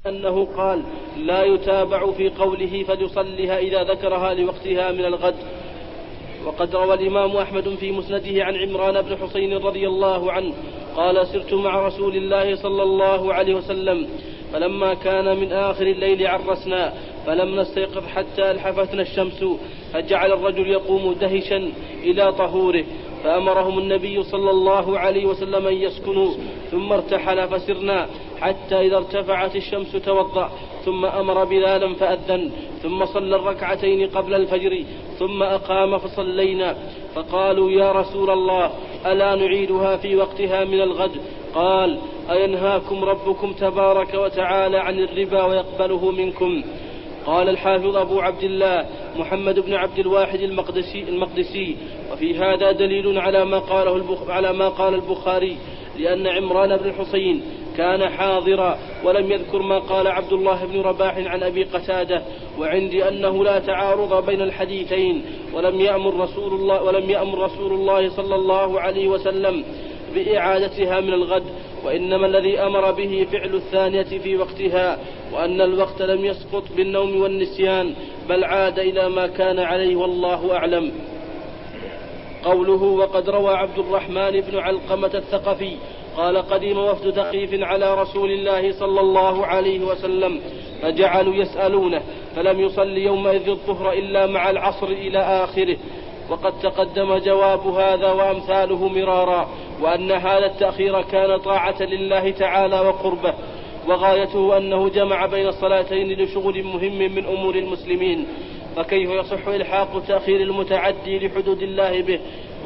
أنه قال: لا يتابع في قوله فليصلها إذا ذكرها لوقتها من الغد. وقد روى الإمام أحمد في مسنده عن عمران بن حسين رضي الله عنه قال: سرت مع رسول الله صلى الله عليه وسلم فلما كان من آخر الليل عرسنا فلم نستيقظ حتى الحفتنا الشمس، فجعل الرجل يقوم دهشا إلى طهوره، فأمرهم النبي صلى الله عليه وسلم أن يسكنوا، ثم ارتحل فسرنا حتى إذا ارتفعت الشمس توضأ، ثم أمر بلالا فأذن، ثم صلى الركعتين قبل الفجر، ثم أقام فصلينا. فقالوا: يا رسول الله، ألا نعيدها في وقتها من الغد؟ قال: أينهاكم ربكم تبارك وتعالى عن الربا ويقبله منكم؟ قال الحافظ أبو عبد الله محمد بن عبد الواحد المقدسي: وفي هذا دليل على ما قال البخاري، لأن عمران بن الحسين كان حاضرا، ولم يذكر ما قال عبد الله بن رباح عن أبي قتادة، وعندي أنه لا تعارض بين الحديثين، ولم يأمر رسول الله صلى الله عليه وسلم بإعادتها من الغد، وإنما الذي أمر به فعل الثانية في وقتها، وأن الوقت لم يسقط بالنوم والنسيان، بل عاد إلى ما كان عليه، والله أعلم. قوله: وقد روى عبد الرحمن بن علقمة الثقفي قال: قدم وفد ثقيف على رسول الله صلى الله عليه وسلم فجعلوا يسألونه، فلم يصل يومئذ الظهر إلا مع العصر إلى آخره. وقد تقدم جواب هذا وأمثاله مرارا، وأن هذا التأخير كان طاعة لله تعالى وقربه، وغايته أنه جمع بين الصلاتين لشغل مهم من أمور المسلمين، فكيف يصح إلحاق تأخير المتعدي لحدود الله به؟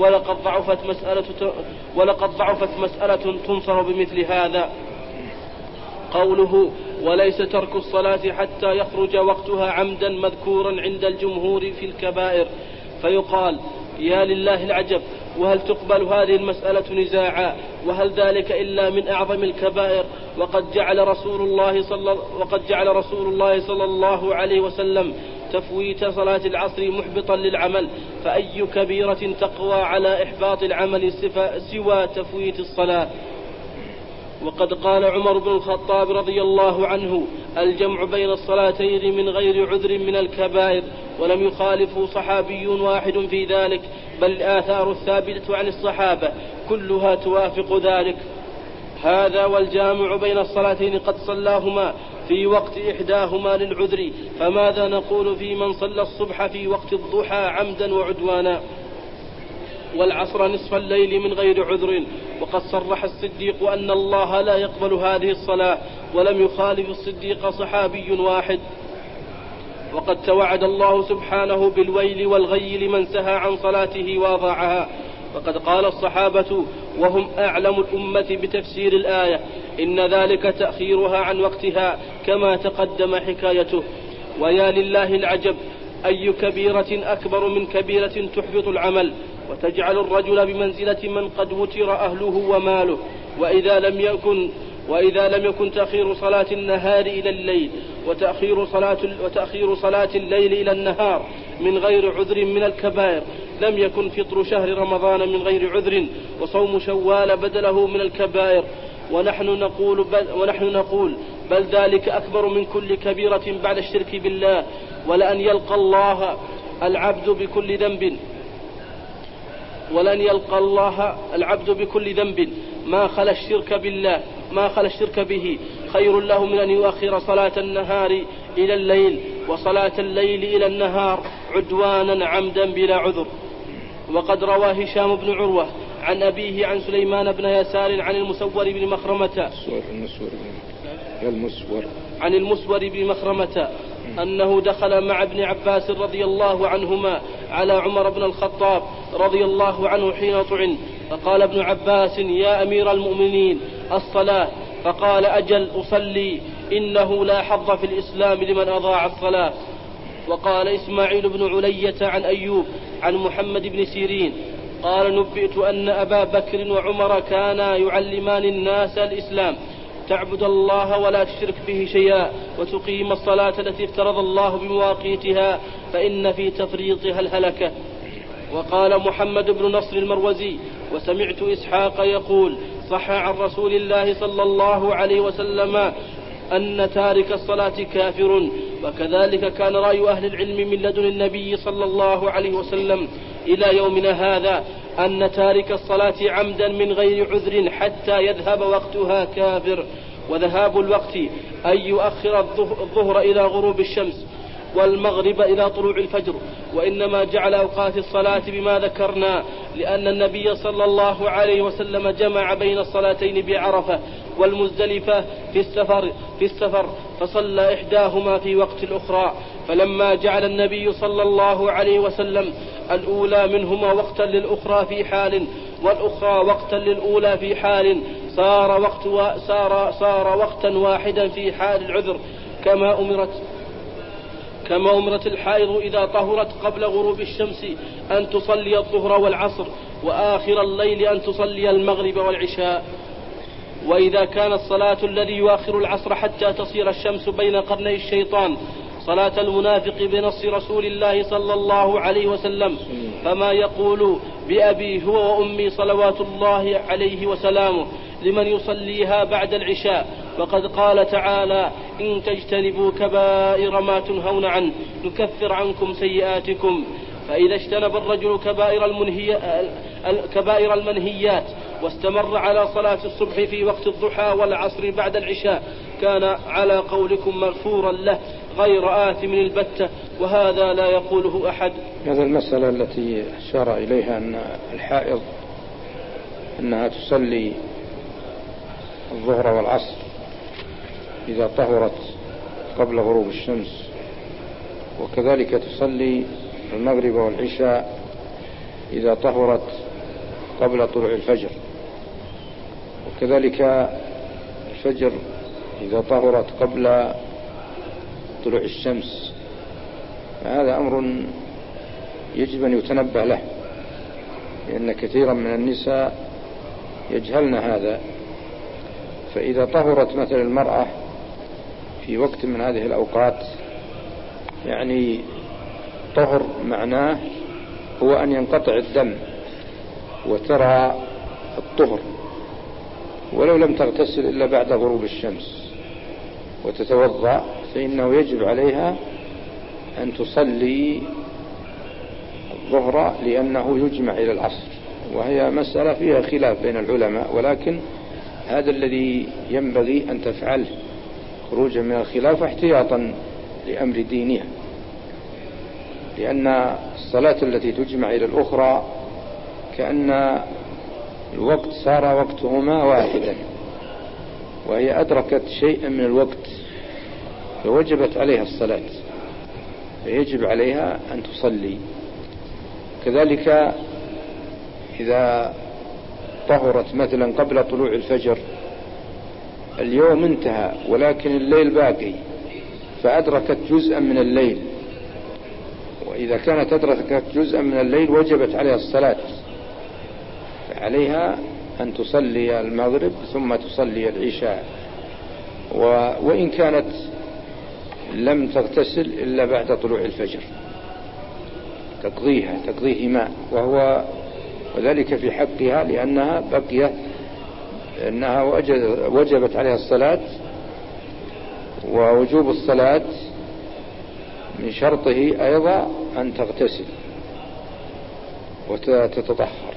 ولقد ضعفت مسألة تنصر بمثل هذا. قوله: وليس ترك الصلاة حتى يخرج وقتها عمدا مذكورا عند الجمهور في الكبائر، فيقال: يا لله العجب، وهل تقبل هذه المسألة نزاعا؟ وهل ذلك إلا من أعظم الكبائر؟ وقد جعل رسول الله صلى الله عليه وسلم تفويت صلاة العصر محبطا للعمل، فأي كبيرة تقوى على إحباط العمل سوى تفويت الصلاة؟ وقد قال عمر بن الخطاب رضي الله عنه: الجمع بين الصلاتين من غير عذر من الكبائر، ولم يخالفه صحابي واحد في ذلك، بل الآثار الثابتة عن الصحابة كلها توافق ذلك. هذا والجامع بين الصلاتين قد صلاهما في وقت إحداهما للعذر، فماذا نقول في من صلى الصبح في وقت الضحى عمدا وعدوانا، والعصر نصف الليل من غير عذر؟ وقد صرح الصديق أن الله لا يقبل هذه الصلاة، ولم يخالف الصديق صحابي واحد. وقد توعد الله سبحانه بالويل والغي لمن سهى عن صلاته وأضاعها. وقد قال الصحابة وهم أعلم الأمة بتفسير الآية: إن ذلك تأخيرها عن وقتها، كما تقدم حكايته. ويا لله العجب، أي كبيرة أكبر من كبيرة تحبط العمل وتجعل الرجل بمنزلة من قد وتر أهله وماله؟ وإذا لم يكن تأخير صلاة النهار إلى الليل وتأخير صلاة الليل إلى النهار من غير عذر من الكبائر، لم يكن فطر شهر رمضان من غير عذر وصوم شوال بدله من الكبائر. ونحن نقول بل ذلك أكبر من كل كبيرة بعد الشرك بالله، ولأن يلقى الله العبد بكل ذنب ما خلا الشرك به خير له من أن يؤخر صلاة النهار إلى الليل وصلاة الليل إلى النهار عدوانا عمدا بلا عذر. وقد روى هشام بن عروة عن أبيه عن سليمان بن يسار عن المسور بن مخرمة أنه دخل مع ابن عباس رضي الله عنهما على عمر بن الخطاب رضي الله عنه حين طعن، فقال ابن عباس: يا أمير المؤمنين، الصلاة. فقال: أجل أصلي، إنه لا حظ في الإسلام لمن أضاع الصلاة. وقال إسماعيل بن علية عن أيوب عن محمد بن سيرين قال: نبئت أن أبا بكر وعمر كانا يعلمان الناس الإسلام: تعبد الله ولا تشرك به شيئا، وتقيم الصلاة التي افترض الله بمواقيتها، فإن في تفريطها الهلكة. وقال محمد بن نصر المروزي: وسمعت إسحاق يقول: صح عن رسول الله صلى الله عليه وسلم أن تارك الصلاة كافر. وكذلك كان رأي أهل العلم من لدن النبي صلى الله عليه وسلم إلى يومنا هذا أن تارك الصلاة عمدا من غير عذر حتى يذهب وقتها كافر. وذهاب الوقت أن يؤخر الظهر إلى غروب الشمس والمغرب إلى طلوع الفجر. وإنما جعل أوقات الصلاة بما ذكرنا لأن النبي صلى الله عليه وسلم جمع بين الصلاتين بعرفة والمزدلفة في السفر فصلى إحداهما في وقت الأخرى. فلما جعل النبي صلى الله عليه وسلم الأولى منهما وقتا للأخرى في حال والأخرى وقتا للأولى في حال صار وقتا واحدا في حال العذر كما أمرت الحائض إذا طهرت قبل غروب الشمس أن تصلي الظهر والعصر وآخر الليل أن تصلي المغرب والعشاء. وإذا كانت صلاة الذي يؤخر العصر حتى تصير الشمس بين قرني الشيطان صلاة المنافق بنص رسول الله صلى الله عليه وسلم فما يقول بأبي هو وأمي صلوات الله عليه وسلامه لمن يصليها بعد العشاء. وقد قال تعالى إن تجتنبوا كبائر ما تنهون عنه نكفر عنكم سيئاتكم. فإذا اجتنب الرجل كبائر المنهيات واستمر على صلاة الصبح في وقت الضحى والعصر بعد العشاء كان على قولكم مغفورا له غير آثم البتة. وهذا لا يقوله أحد. هذا المسألة التي أشار إليها أن الحائض أنها تصلي الظهر والعصر إذا طهرت قبل غروب الشمس وكذلك تصلي المغرب والعشاء إذا طهرت قبل طلوع الفجر وكذلك الفجر إذا طهرت قبل طلوع الشمس. هذا أمر يجب أن يتنبه له لأن كثيرا من النساء يجهلن هذا. فإذا طهرت مثل المرأة في وقت من هذه الأوقات يعني طهر معناه هو أن ينقطع الدم وترى الطهر ولو لم تغتسل إلا بعد غروب الشمس وتتوضأ فإنه يجب عليها أن تصلي الظهر لأنه يجمع إلى العصر. وهي مسألة فيها خلاف بين العلماء ولكن هذا الذي ينبغي أن تفعله خروجا من الخلاف احتياطا لأمر دينها لأن الصلاة التي تجمع إلى الأخرى كأن الوقت صار وقتهما واحدا وهي أدركت شيئا من الوقت فوجبت عليها الصلاة فيجب عليها أن تصلي. كذلك إذا طهرت مثلا قبل طلوع الفجر اليوم انتهى ولكن الليل باقي فأدركت جزءا من الليل وإذا كانت أدركت جزءا من الليل وجبت عليها الصلاة فعليها أن تصلي المغرب ثم تصلي العشاء وإن كانت لم تغتسل إلا بعد طلوع الفجر تقضيهما وذلك في حقها لأنها بقيت أنها وجبت عليها الصلاة ووجوب الصلاة من شرطه أيضا أن تغتسل وتتطهر.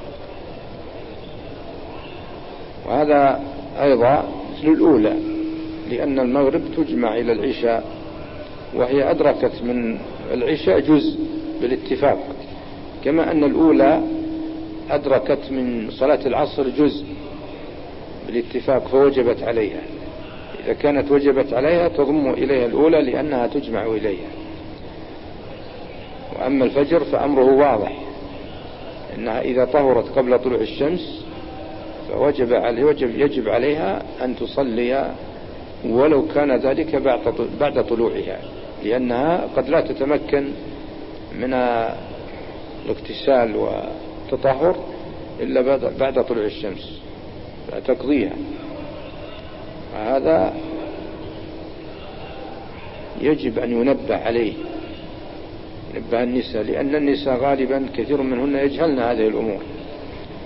وهذا أيضا مثل الأولى لأن المغرب تجمع إلى العشاء وهي أدركت من العشاء جزء بالاتفاق كما أن الأولى أدركت من صلاة العصر جزء بالاتفاق فوجبت عليها. إذا كانت وجبت عليها تضم إليها الأولى لأنها تجمع إليها. وأما الفجر فأمره واضح إنها إذا طهرت قبل طلوع الشمس يجب عليها أن تصلي ولو كان ذلك بعد طلوعها لأنها قد لا تتمكن من الاغتسال والتطهر إلا بعد طلوع الشمس فتقضيها. هذا يجب أن ينبه عليه ينبه النساء لأن النساء غالبا كثير منهن يجهلن هذه الأمور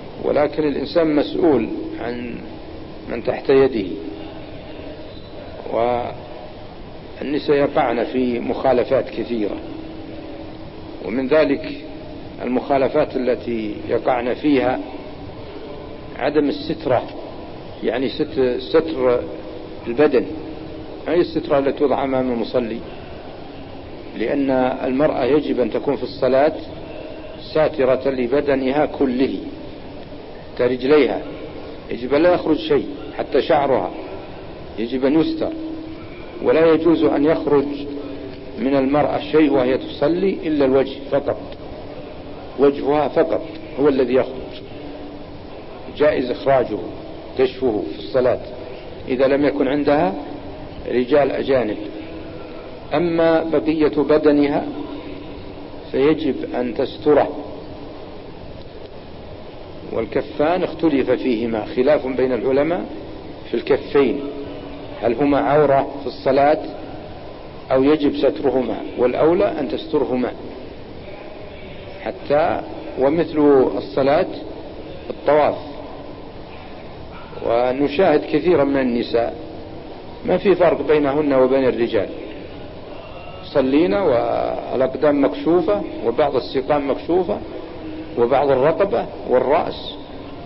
ولكن الإنسان مسؤول عن من تحت يده والنساء يقعن في مخالفات كثيرة، ومن ذلك المخالفات التي يقعن فيها عدم السترة، يعني ستر البدن، أي السترة التي توضع أمام المصلي، لأن المرأة يجب أن تكون في الصلاة ساترة لبدنها كله، كرجليها يجب لا يخرج شيء، حتى شعرها يجب أن يستر، ولا يجوز أن يخرج من المرأة شيء وهي تصلي إلا الوجه فقط، وجهها فقط هو الذي يخرج، جائز إخراجه كشفه في الصلاة إذا لم يكن عندها رجال أجانب. أما بقية بدنها فيجب أن تستره. والكفان اختلف فيهما، خلاف بين العلماء في الكفين، هل هما عورة في الصلاة أو يجب سترهما، والأولى أن تسترهما، حتى ومثل الصلاة الطواف. ونشاهد كثيرا من النساء ما في فرق بينهن وبين الرجال، صلينا والأقدام مكشوفة وبعض الساقين مكشوفة وبعض الرقبة والرأس،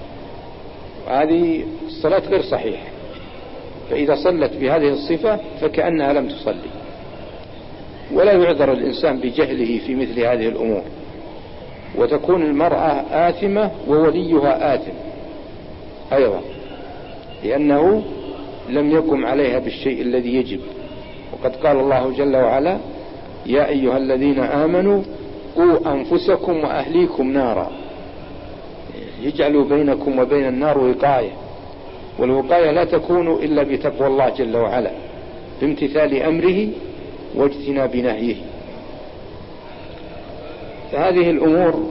هذه الصلاة غير صحيحة. فإذا صلت بهذه الصفة فكأنها لم تصلي، ولا يعذر الإنسان بجهله في مثل هذه الأمور، وتكون المرأة آثمة ووليها آثم أيضا، لأنه لم يقم عليها بالشيء الذي يجب. وقد قال الله جل وعلا: يا أيها الذين آمنوا قوا أنفسكم وأهليكم نارا، يجعلوا بينكم وبين النار وقاية، والوقاية لا تكون إلا بتقوى الله جل وعلا، بامتثال أمره واجتناب نهيه. فهذه الأمور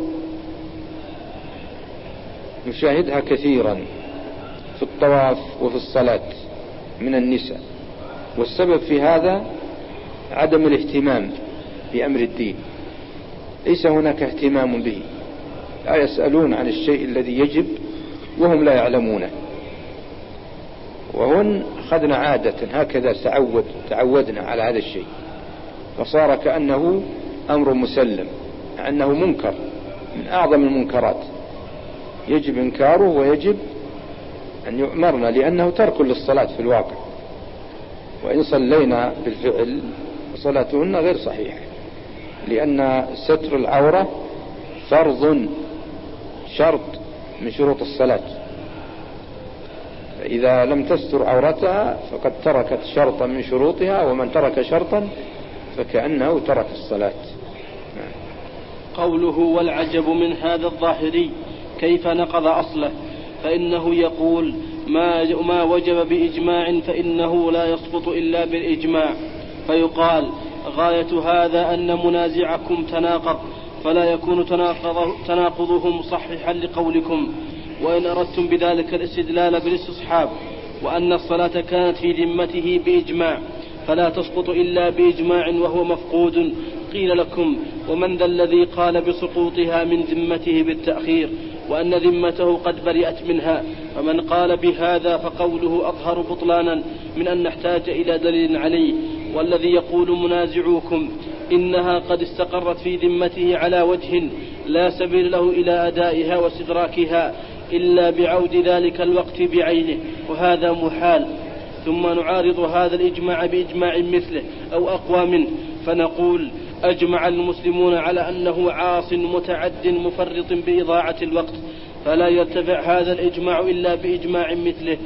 نشاهدها كثيرا في الطواف وفي الصلاة من النساء، والسبب في هذا عدم الاهتمام بأمر الدين، ليس هناك اهتمام به، لا يسألون عن الشيء الذي يجب وهم لا يعلمونه. وهن أخذنا عادة هكذا، تعودنا على هذا الشيء، فصار كأنه أمر مسلم، أنه منكر من أعظم المنكرات، يجب إنكاره ويجب أن يؤمرنا، لأنه ترك للصلاة في الواقع. وإن صلينا بالفعل صلاتهن غير صحيحة، لأن ستر العورة فرض، شرط من شروط الصلاة، فإذا لم تستر عورتها فقد تركت شرطا من شروطها، ومن ترك شرطا فكأنه ترك الصلاة. قوله: والعجب من هذا الظاهري كيف نقض أصله، فإنه يقول: ما وجب بإجماع فإنه لا يسقط إلا بالإجماع، فيقال: غاية هذا أن منازعكم تناقض، فلا يكون تناقضهم صحيحا لقولكم، وإن أردتم بذلك الاستدلال بالاستصحاب، وأن الصلاة كانت في ذمته بإجماع فلا تسقط إلا بإجماع وهو مفقود، قيل لكم: ومن ذا الذي قال بسقوطها من ذمته بالتأخير، وأن ذمته قد برئت منها؟ فمن قال بهذا فقوله أظهر بطلانا من أن نحتاج إلى دليل عليه. والذي يقول منازعوكم إنها قد استقرت في ذمته على وجه لا سبيل له إلى أدائها واستدراكها إلا بعود ذلك الوقت بعينه، وهذا محال. ثم نعارض هذا الإجماع بإجماع مثله أو أقوى منه، فنقول: أجمع المسلمون على أنه عاص متعد مفرط بإضاعة الوقت، فلا يرتفع هذا الإجماع إلا بإجماع مثله،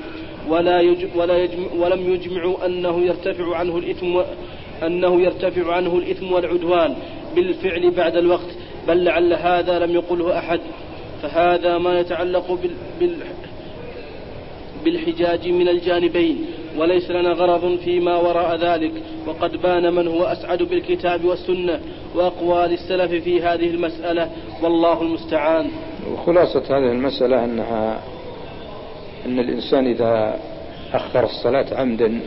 ولم يجمعوا أنه يرتفع عنه الإثم والعدوان بالفعل بعد الوقت، بل لعل هذا لم يقله أحد. فهذا ما يتعلق بالحجاج من الجانبين، وليس لنا غرض فيما وراء ذلك. وقد بان من هو أسعد بالكتاب والسنة وأقوال السلف في هذه المسألة، والله المستعان. وخلاصة هذه المسألة أن الإنسان إذا أخر الصلاة عمدا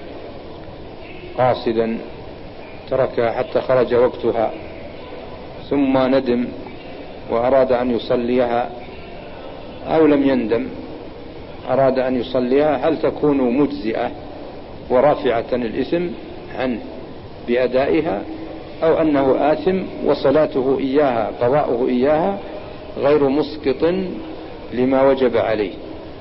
قاصدا تركها حتى خرج وقتها، ثم ندم وأراد أن يصليها، أو لم يندم أراد أن يصليها، هل تكون مجزئة ورافعة الإثم عنه بأدائها، أو أنه آثم وصلاته إياها قضاؤه إياها غير مسقط لما وجب عليه.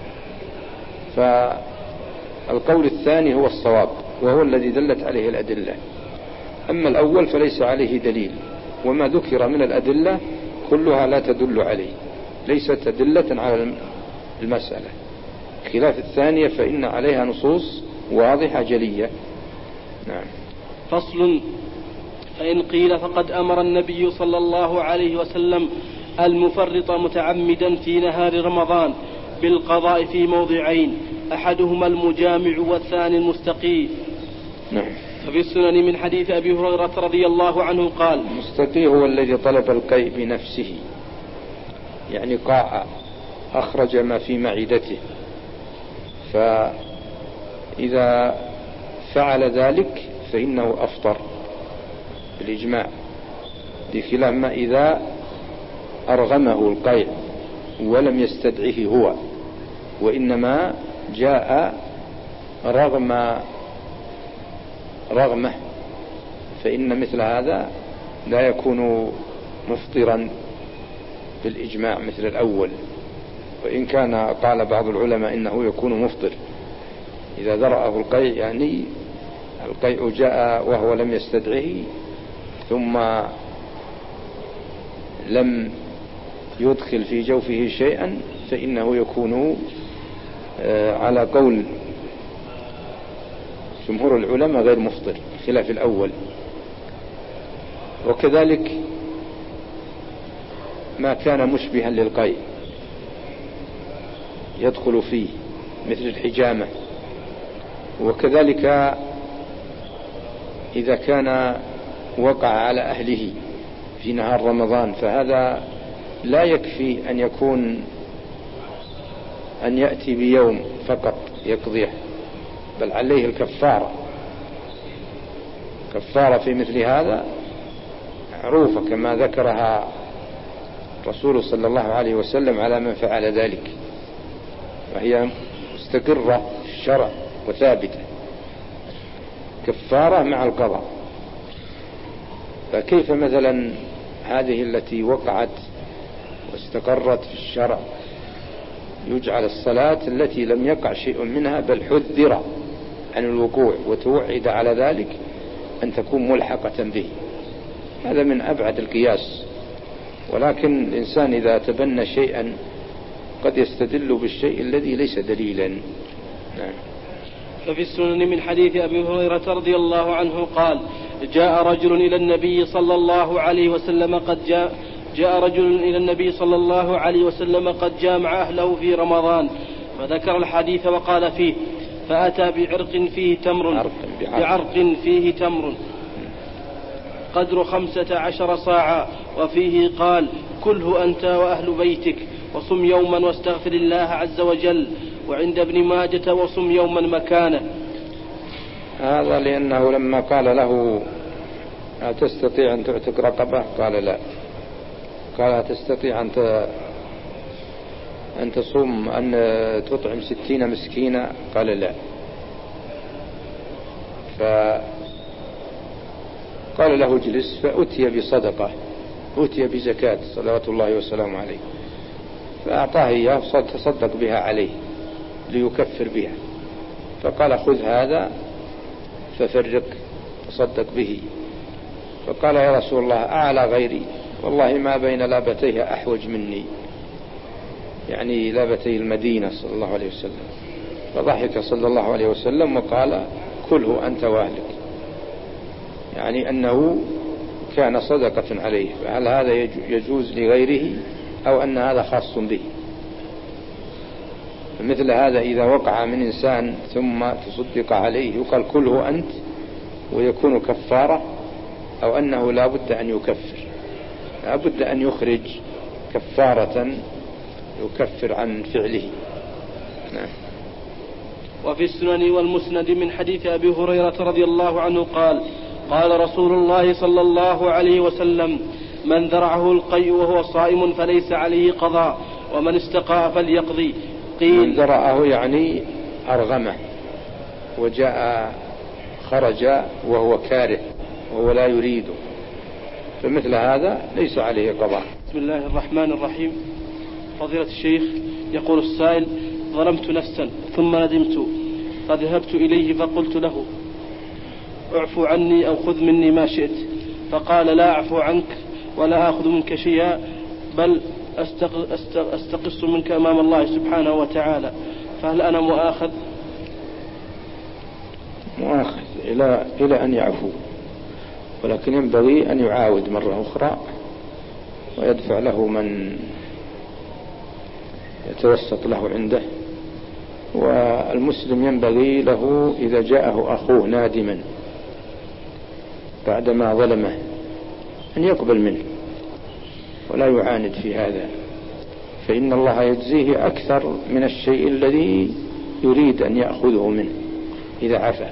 فالقول الثاني هو الصواب وهو الذي دلت عليه الأدلة. أما الأول فليس عليه دليل، وما ذكر من الأدلة كلها لا تدل عليه، ليست أدلة على المسألة، خلاف الثانية فإن عليها نصوص واضحة جلية. نعم. فصل. فإن قيل فقد أمر النبي صلى الله عليه وسلم المفرط متعمدا في نهار رمضان بالقضاء في موضعين، أحدهما المجامع والثاني المستقي. نعم. ففي السنن من حديث أبي هريرة رضي الله عنه قال: المستقي هو الذي طلب القيء بنفسه، يعني قاع أخرج ما في معدته، فإذا فعل ذلك فإنه أفطر بالإجماع، بخلاف ما إذا أرغمه القيء ولم يستدعه هو، وإنما جاء رغمه، فإن مثل هذا لا يكون مفطرا بالإجماع مثل الأول، وإن كان قال بعض العلماء إنه يكون مفطر إذا ذرأه القيء، يعني القيء جاء وهو لم يستدعه ثم لم يدخل في جوفه شيئا، فإنه يكون على قول جمهور العلماء غير مفطر خلاف الأول. وكذلك ما كان مشبها للقيء يدخل فيه مثل الحجامة، وكذلك إذا كان وقع على أهله في نهار رمضان، فهذا لا يكفي أن يأتي بيوم فقط يقضيه، بل عليه الكفارة في مثل هذا معروفة كما ذكرها الرسول صلى الله عليه وسلم على من فعل ذلك، وهي مستقرة في الشرع وثابتة، كفارة مع القضاء. فكيف مثلا هذه التي وقعت واستقرت في الشرع يجعل الصلاة التي لم يقع شيء منها بل حذر عن الوقوع وتوعد على ذلك أن تكون ملحقة به؟ هذا من أبعد القياس. ولكن الإنسان إذا تبنى شيئا قد يستدل بالشيء الذي ليس دليلا. نعم. ففي السنن من حديث أبي هريرة رضي الله عنه قال: جاء رجل إلى النبي صلى الله عليه وسلم قد جامع أهله في رمضان، فذكر الحديث وقال فيه: فأتى بعرق فيه تمر قدر 15 صاعا، وفيه قال: كله أنت وأهل بيتك، وصم يوما واستغفر الله عز وجل. وعند ابن ماجة: وصم يوما مكانه. هذا لأنه لما قال له: أتستطيع أن تعتق رقبة؟ قال: لا. قال: أتستطيع أن تصوم أن تطعم 60 مسكينة؟ قال: لا. فقال له: اجلس. فأتي بصدقة، أتي بزكاة صلوات الله وسلامه عليه، فأعطاه إياه تصدق بها عليه ليكفر بها. فقال: خذ هذا ففرق تصدق به. فقال: يا رسول الله، أعلى غيري والله ما بين لابتيه أحوج مني، يعني لابتي المدينة صلى الله عليه وسلم. فضحك صلى الله عليه وسلم وقال: كله أنت وأهلك، يعني أنه كان صدقة عليه. فهل هذا يجوز لغيره أو أن هذا خاص به؟ مثل هذا إذا وقع من إنسان ثم تصدق عليه يقال: كله أنت ويكون كفارة، أو أنه لا بد أن يكفر، لا بد أن يخرج كفارة يكفر عن فعله. نعم. وفي السنن والمسند من حديث أبي هريرة رضي الله عنه قال: قال رسول الله صلى الله عليه وسلم: من ذرعه القيء وهو صائم فليس عليه قضاء، ومن استقاء فليقضي. قيل: من ذرعه يعني أرغمه وجاء خرج وهو كاره وهو لا يريده، فمثل هذا ليس عليه قضاء. بسم الله الرحمن الرحيم. فضيلة الشيخ، يقول السائل: ظلمت نفسا ثم ندمت، فذهبت إليه فقلت له: اعفو عني أو خذ مني ما شئت، فقال: لا أعفو عنك ولا آخذ منك شيئا، بل أستقص منك أمام الله سبحانه وتعالى، فهل أنا مؤاخذ إلى أن يعفو، ولكن ينبغي أن يعاود مرة أخرى ويدفع له من يتوسط له عنده. والمسلم ينبغي له إذا جاءه أخوه نادما بعدما ظلمه أن يقبل منه ولا يعاند في هذا، فإن الله يجزيه أكثر من الشيء الذي يريد أن يأخذه منه إذا عفا.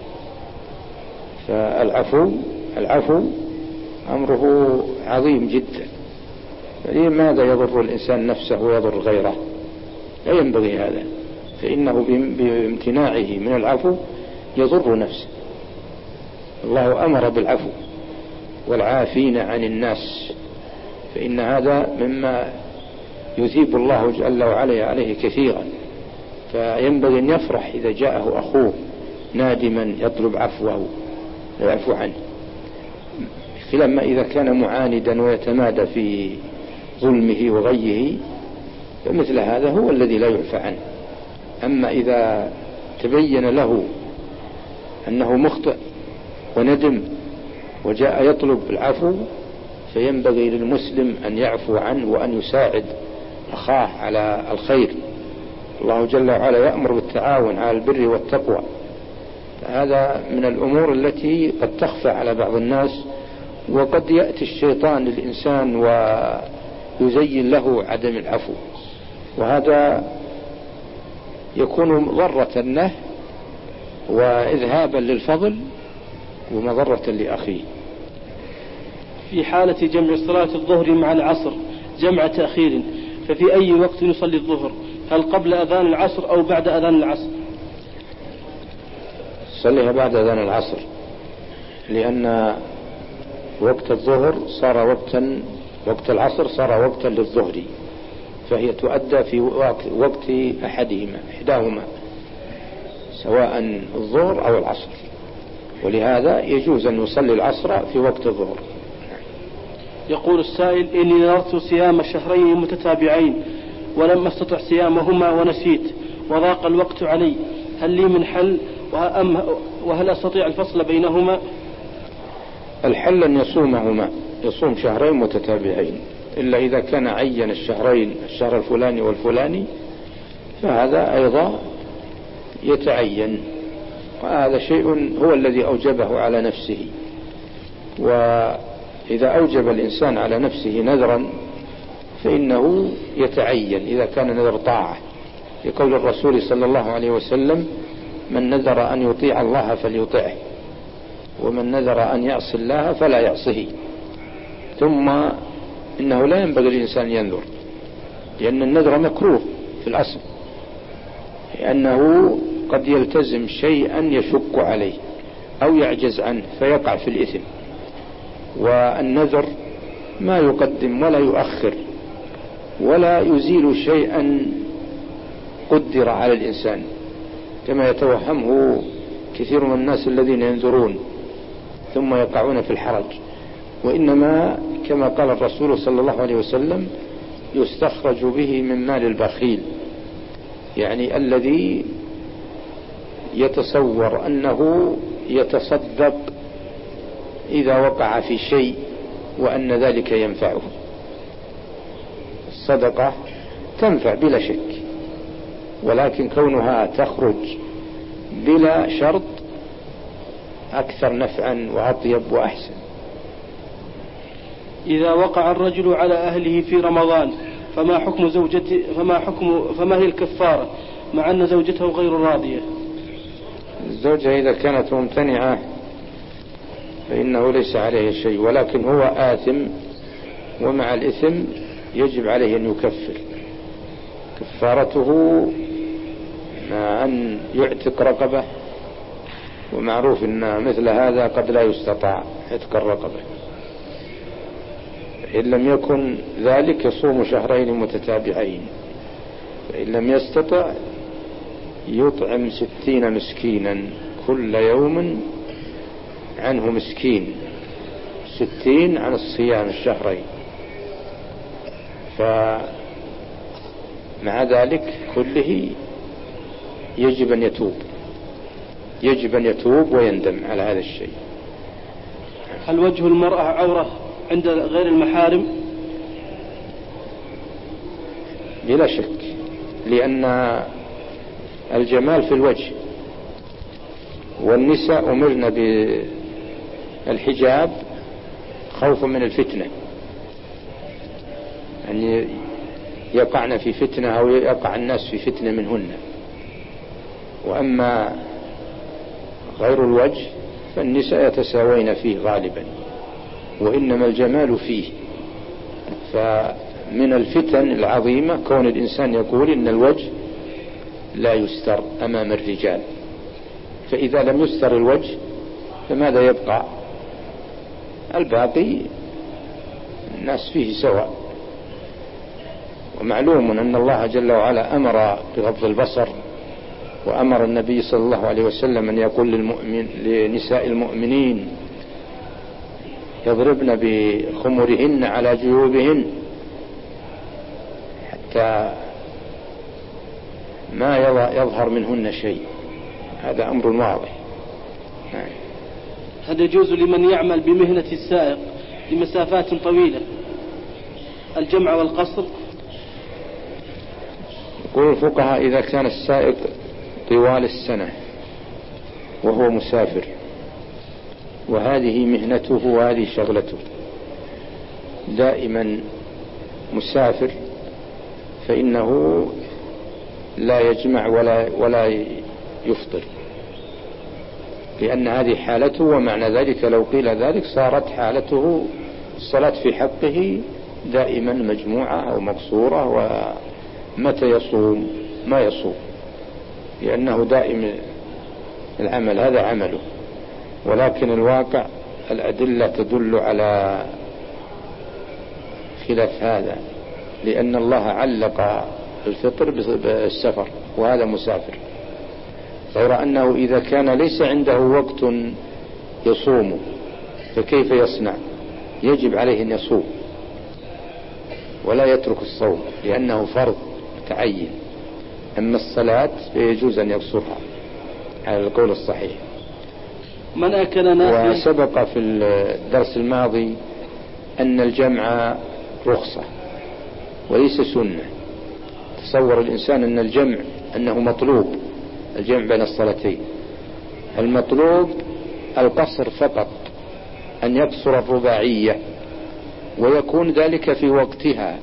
فالعفو أمره عظيم جدا، فلماذا يضر الإنسان نفسه ويضر غيره؟ لا ينبغي هذا، فإنه بامتناعه من العفو يضر نفسه. الله أمر بالعفو والعافين عن الناس، فإن هذا مما يثيب الله جل وعلا عليه كثيرا. فينبغي أن يفرح إذا جاءه أخوه نادما يطلب عفوه ويعفو عنه، خلاف ما إذا كان معاندا ويتمادى في ظلمه وغيه، فمثل هذا هو الذي لا يعفى عنه. أما إذا تبين له أنه مخطئ وندم وجاء يطلب العفو، فينبغي للمسلم أن يعفو عنه وأن يساعد أخاه على الخير. الله جل وعلا يأمر بالتعاون على البر والتقوى، هذا من الأمور التي قد تخفى على بعض الناس، وقد يأتي الشيطان للإنسان ويزين له عدم العفو، وهذا يكون ضرة له وإذهابا للفضل ومضرة لأخيه. في حالة جمع صلاة الظهر مع العصر جمع تأخير، ففي أي وقت نصلي الظهر؟ هل قبل أذان العصر أو بعد أذان العصر؟ صليها بعد أذان العصر، لأن وقت الظهر صار وقت العصر صار وقتا للظهر، فهي تؤدى في وقت إحداهما سواء الظهر أو العصر، ولهذا يجوز أن يصلي العصر في وقت الظهر. يقول السائل: إني نذرت صيام شهرين متتابعين ولم أستطع صيامهما ونسيت وضاق الوقت علي، هل لي من حل وهل أستطيع الفصل بينهما؟ الحل أن يصوم شهرين متتابعين، إلا إذا كان عين الشهرين الشهر الفلاني والفلاني فهذا أيضا يتعين، وهذا شيء هو الذي أوجبه على نفسه. وإذا أوجب الإنسان على نفسه نذرا فإنه يتعين إذا كان نذر طاعة، لقول الرسول صلى الله عليه وسلم: من نذر أن يطيع الله فليطعه، ومن نذر أن يعصي الله فلا يعصه. ثم إنه لا ينبغي الإنسان ينذر، لأن النذر مكروه في الأصل، لأنه قد يلتزم شيئا يشق عليه أو يعجز عنه فيقع في الإثم. والنذر ما يقدم ولا يؤخر ولا يزيل شيئا قدر على الإنسان، كما يتوهمه كثير من الناس الذين ينذرون ثم يقعون في الحرج. وإنما كما قال الرسول صلى الله عليه وسلم: يستخرج به من مال البخيل، يعني الذي يتصور أنه يتصدق إذا وقع في شيء وأن ذلك ينفعه. الصدقة تنفع بلا شك، ولكن كونها تخرج بلا شرط أكثر نفعا وأطيب وأحسن. إذا وقع الرجل على أهله في رمضان فما هي الكفارة مع أن زوجته غير راضية؟ الزوجة إذا كانت ممتنعة فإنه ليس عليه شيء، ولكن هو آثم، ومع الإثم يجب عليه أن يكفر. كفارته أن يعتق رقبة ومعروف أن مثل هذا قد لا يستطاع عتق الرقبة. إن لم يكن ذلك يصوم شهرين متتابعين، فإن لم يستطع يطعم 60 مسكينا كل يوم عنه مسكين، 60 عن الصيام الشهرين. فمع ذلك كله يجب أن يتوب ويندم على هذا الشيء. هل وجه المرأة عورة عند غير المحارم؟ بلا شك، لأن الجمال في الوجه، والنساء أمرن بالحجاب خوفا من الفتنة، أن يقعن في فتنة أو يقع الناس في فتنة منهن. وأما غير الوجه فالنساء يتساوين فيه غالبا، وإنما الجمال فيه. فمن الفتن العظيمة كون الإنسان يقول إن الوجه لا يستر أمام الرجال، فإذا لم يستر الوجه فماذا يبقى؟ الباقي الناس فيه سواء. ومعلوم أن الله جل وعلا أمر بغض البصر، وأمر النبي صلى الله عليه وسلم أن يقول لنساء المؤمنين يضربن بخمرهن على جيوبهن حتى ما يظهر منهن شيء. هذا أمر واضح. هل يجوز لمن يعمل بمهنة السائق لمسافات طويلة الجمع والقصر؟ يقول الفقهاء إذا كان السائق طوال السنة وهو مسافر وهذه مهنته وهذه شغلته، دائما مسافر، فإنه لا يجمع ولا يفطر، لأن هذه حالته. ومعنى ذلك لو قيل ذلك صارت حالته الصلاة في حقه دائما مجموعة أو مقصورة، ومتى يصوم ما يصوم، لأنه دائم العمل، هذا عمله. ولكن الواقع الأدلة تدل على خلاف هذا، لأن الله علق الفطر بالسفر وهذا مسافر، غير أنه إذا كان ليس عنده وقت يصوم فكيف يصنع؟ يجب عليه أن يصوم ولا يترك الصوم، لأنه فرض متعين. أما الصلاة فيجوز أن يقصرها على القول الصحيح. من أكل ناسيا. وسبق في الدرس الماضي أن الجمع رخصة وليس سنة. تصور الإنسان أن الجمع أنه مطلوب، الجمع بين الصلاتين. المطلوب القصر فقط، أن يقصر الرباعية ويكون ذلك في وقتها،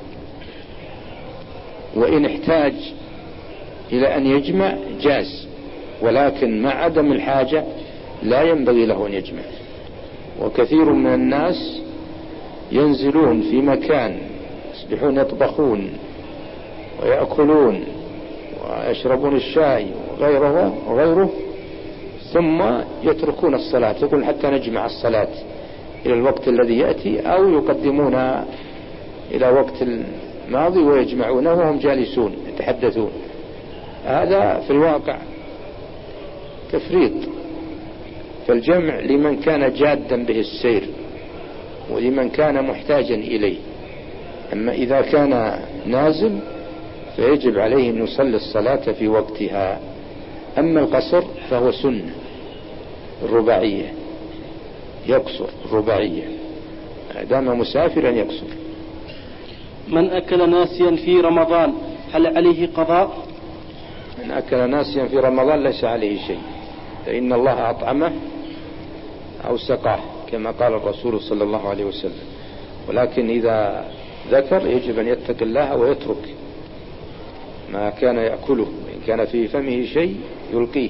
وإن احتاج إلى أن يجمع جاز، ولكن مع عدم الحاجة لا ينبغي له أن يجمع. وكثير من الناس ينزلون في مكان يصبحون يطبخون ويأكلون ويشربون الشاي وغيره ثم يتركون الصلاة، يقول حتى نجمع الصلاة إلى الوقت الذي يأتي، أو يقدمون إلى وقت الماضي ويجمعونه وهم جالسون يتحدثون. هذا في الواقع تفريط. فالجمع لمن كان جادا به السير ولمن كان محتاجا إليه. أما إذا كان نازل فيجب عليه أن يصلي الصلاة في وقتها. أما القصر فهو سنة الرباعية، يقصر الرباعية دام مسافرا يقصر. من أكل ناسيا في رمضان هل عليه قضاء؟ من أكل ناسيا في رمضان ليس عليه شيء، فإن الله أطعمه أو سقاه كما قال الرسول صلى الله عليه وسلم. ولكن إذا ذكر يجب أن يتق الله ويترك ما كان يأكله، وإن كان في فمه شيء يلقيه.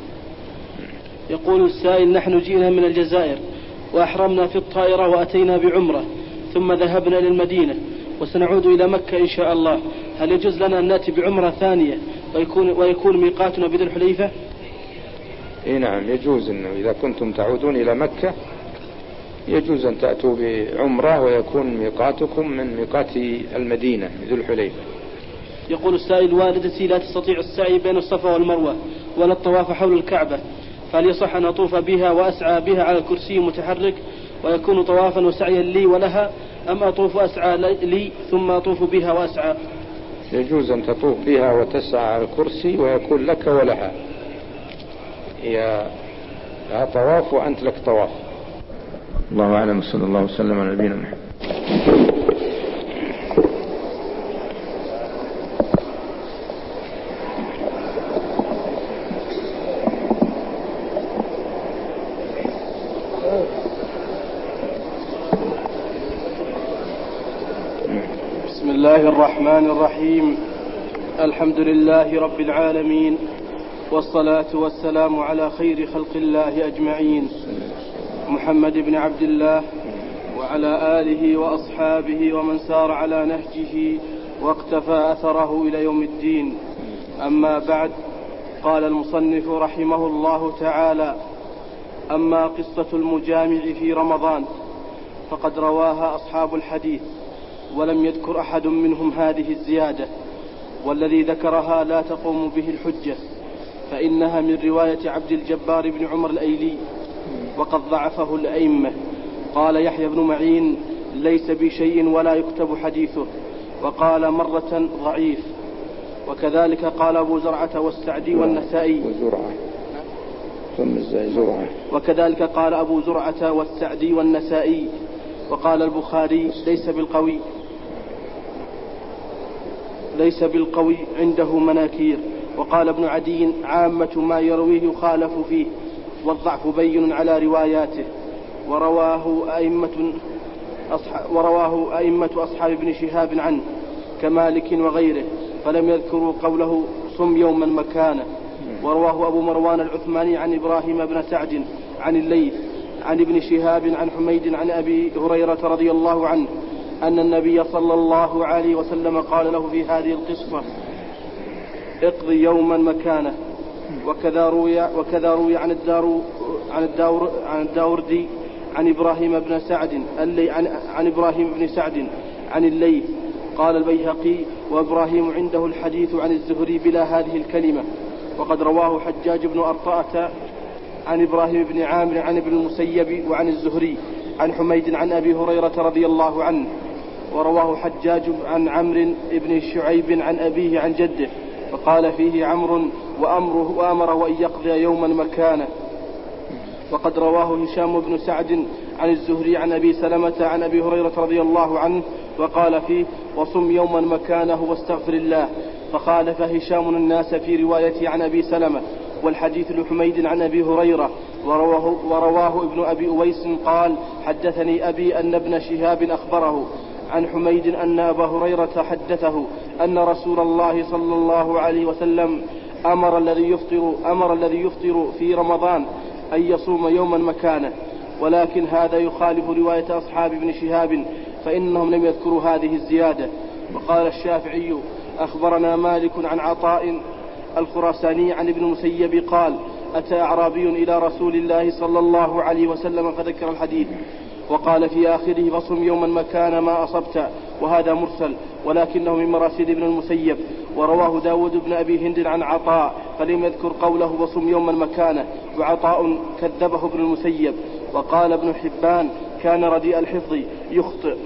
يقول السائل: نحن جئنا من الجزائر وأحرمنا في الطائرة وأتينا بعمرة ثم ذهبنا للمدينة وسنعود إلى مكة إن شاء الله، هل يجوز لنا أن نأتي بعمرة ثانية ويكون ميقاتنا بذي الحليفة؟ نعم، يجوز أنه إذا كنتم تعودون إلى مكة يجوز أن تأتوا بعمرة ويكون ميقاتكم من ميقات المدينة ذو الحليفة. يقول السائل: والدتي لا تستطيع السعي بين الصفا والمروة ولا الطواف حول الكعبة، فهل يصح أن أطوف بها وأسعى بها على الكرسي متحرك ويكون طوافا وسعيا لي ولها، أم أطوف وأسعى لي ثم أطوف بها وأسعى؟ يجوز أن تطوف بها وتسعى على الكرسي ويكون لك ولها، هي لها طواف وأنت لك طواف. الله أعلم، صلى الله وسلم على نبينا محمد. بسم الله الرحمن الرحيم. الحمد لله رب العالمين، والصلاة والسلام على خير خلق الله أجمعين، محمد بن عبد الله وعلى آله وأصحابه ومن سار على نهجه واقتفى أثره إلى يوم الدين. أما بعد، قال المصنف رحمه الله تعالى: أما قصة المجامع في رمضان فقد رواها أصحاب الحديث ولم يذكر أحد منهم هذه الزيادة، والذي ذكرها لا تقوم به الحجة، فإنها من رواية عبد الجبار بن عمر الأيلي، وقد ضعفه الأئمة. قال يحيى بن معين: ليس بشيء ولا يكتب حديثه، وقال مرة ضعيف. وكذلك قال أبو زرعة والسعدي والنسائي. وكذلك قال أبو زرعة والسعدي والنسائي. وقال البخاري: ليس بالقوي عنده مناكير. وقال ابن عدي: عامة ما يرويه يخالف فيه، والضعف بين على رواياته. ورواه أئمة أصحاب ابن شهاب عنه كمالك وغيره، فلم يذكروا قوله صم يوما مكانه. ورواه أبو مروان العثماني عن إبراهيم بن سعد عن الليث عن ابن شهاب عن حميد عن أبي هريرة رضي الله عنه أن النبي صلى الله عليه وسلم قال له في هذه القصة: اقضي يوما مكانه. وكذا روي عن الداوردي عن إبراهيم بن سعد عن الليث. قال البيهقي: وإبراهيم عنده الحديث عن الزهري بلا هذه الكلمة. وقد رواه حجاج بن أرطاة عن إبراهيم بن عامر عن ابن المسيب وعن الزهري عن حميد عن أبي هريرة رضي الله عنه. ورواه حجاج عن عمرو بن شعيب عن أبيه عن جده، فقال فيه عمرو: وأمره أن يقضي يوما مكانه. وقد رواه هشام بن سعد عن الزهري عن أبي سلمة عن أبي هريرة رضي الله عنه، وقال فيه: وصم يوما مكانه واستغفر الله. فخالف هشام الناس في روايته عن أبي سلمة، والحديث لحميد عن أبي هريرة. ورواه ابن أبي أويس قال: حدثني أبي أن ابن شهاب أخبره عن حميد أن أبا هريرة حدثه أن رسول الله صلى الله عليه وسلم أمر الذي يفطر في رمضان أن يصوم يوما مكانه. ولكن هذا يخالف رواية أصحاب ابن شهاب، فإنهم لم يذكروا هذه الزيادة. وقال الشافعي: أخبرنا مالك عن عطاء الخراساني عن ابن المسيب قال: أتى أعرابي إلى رسول الله صلى الله عليه وسلم فذكر الحديث، وقال في آخره: فصم يوما مكان ما أصبت. وهذا مرسل، ولكنه من مراسيل ابن المسيب. ورواه داود بن أبي هند عن عطاء فلم يذكر قوله وصم يوما مكانه، وعطاء كذبه ابن المسيب. وقال ابن حبان: كان رديء الحفظ، يخطئ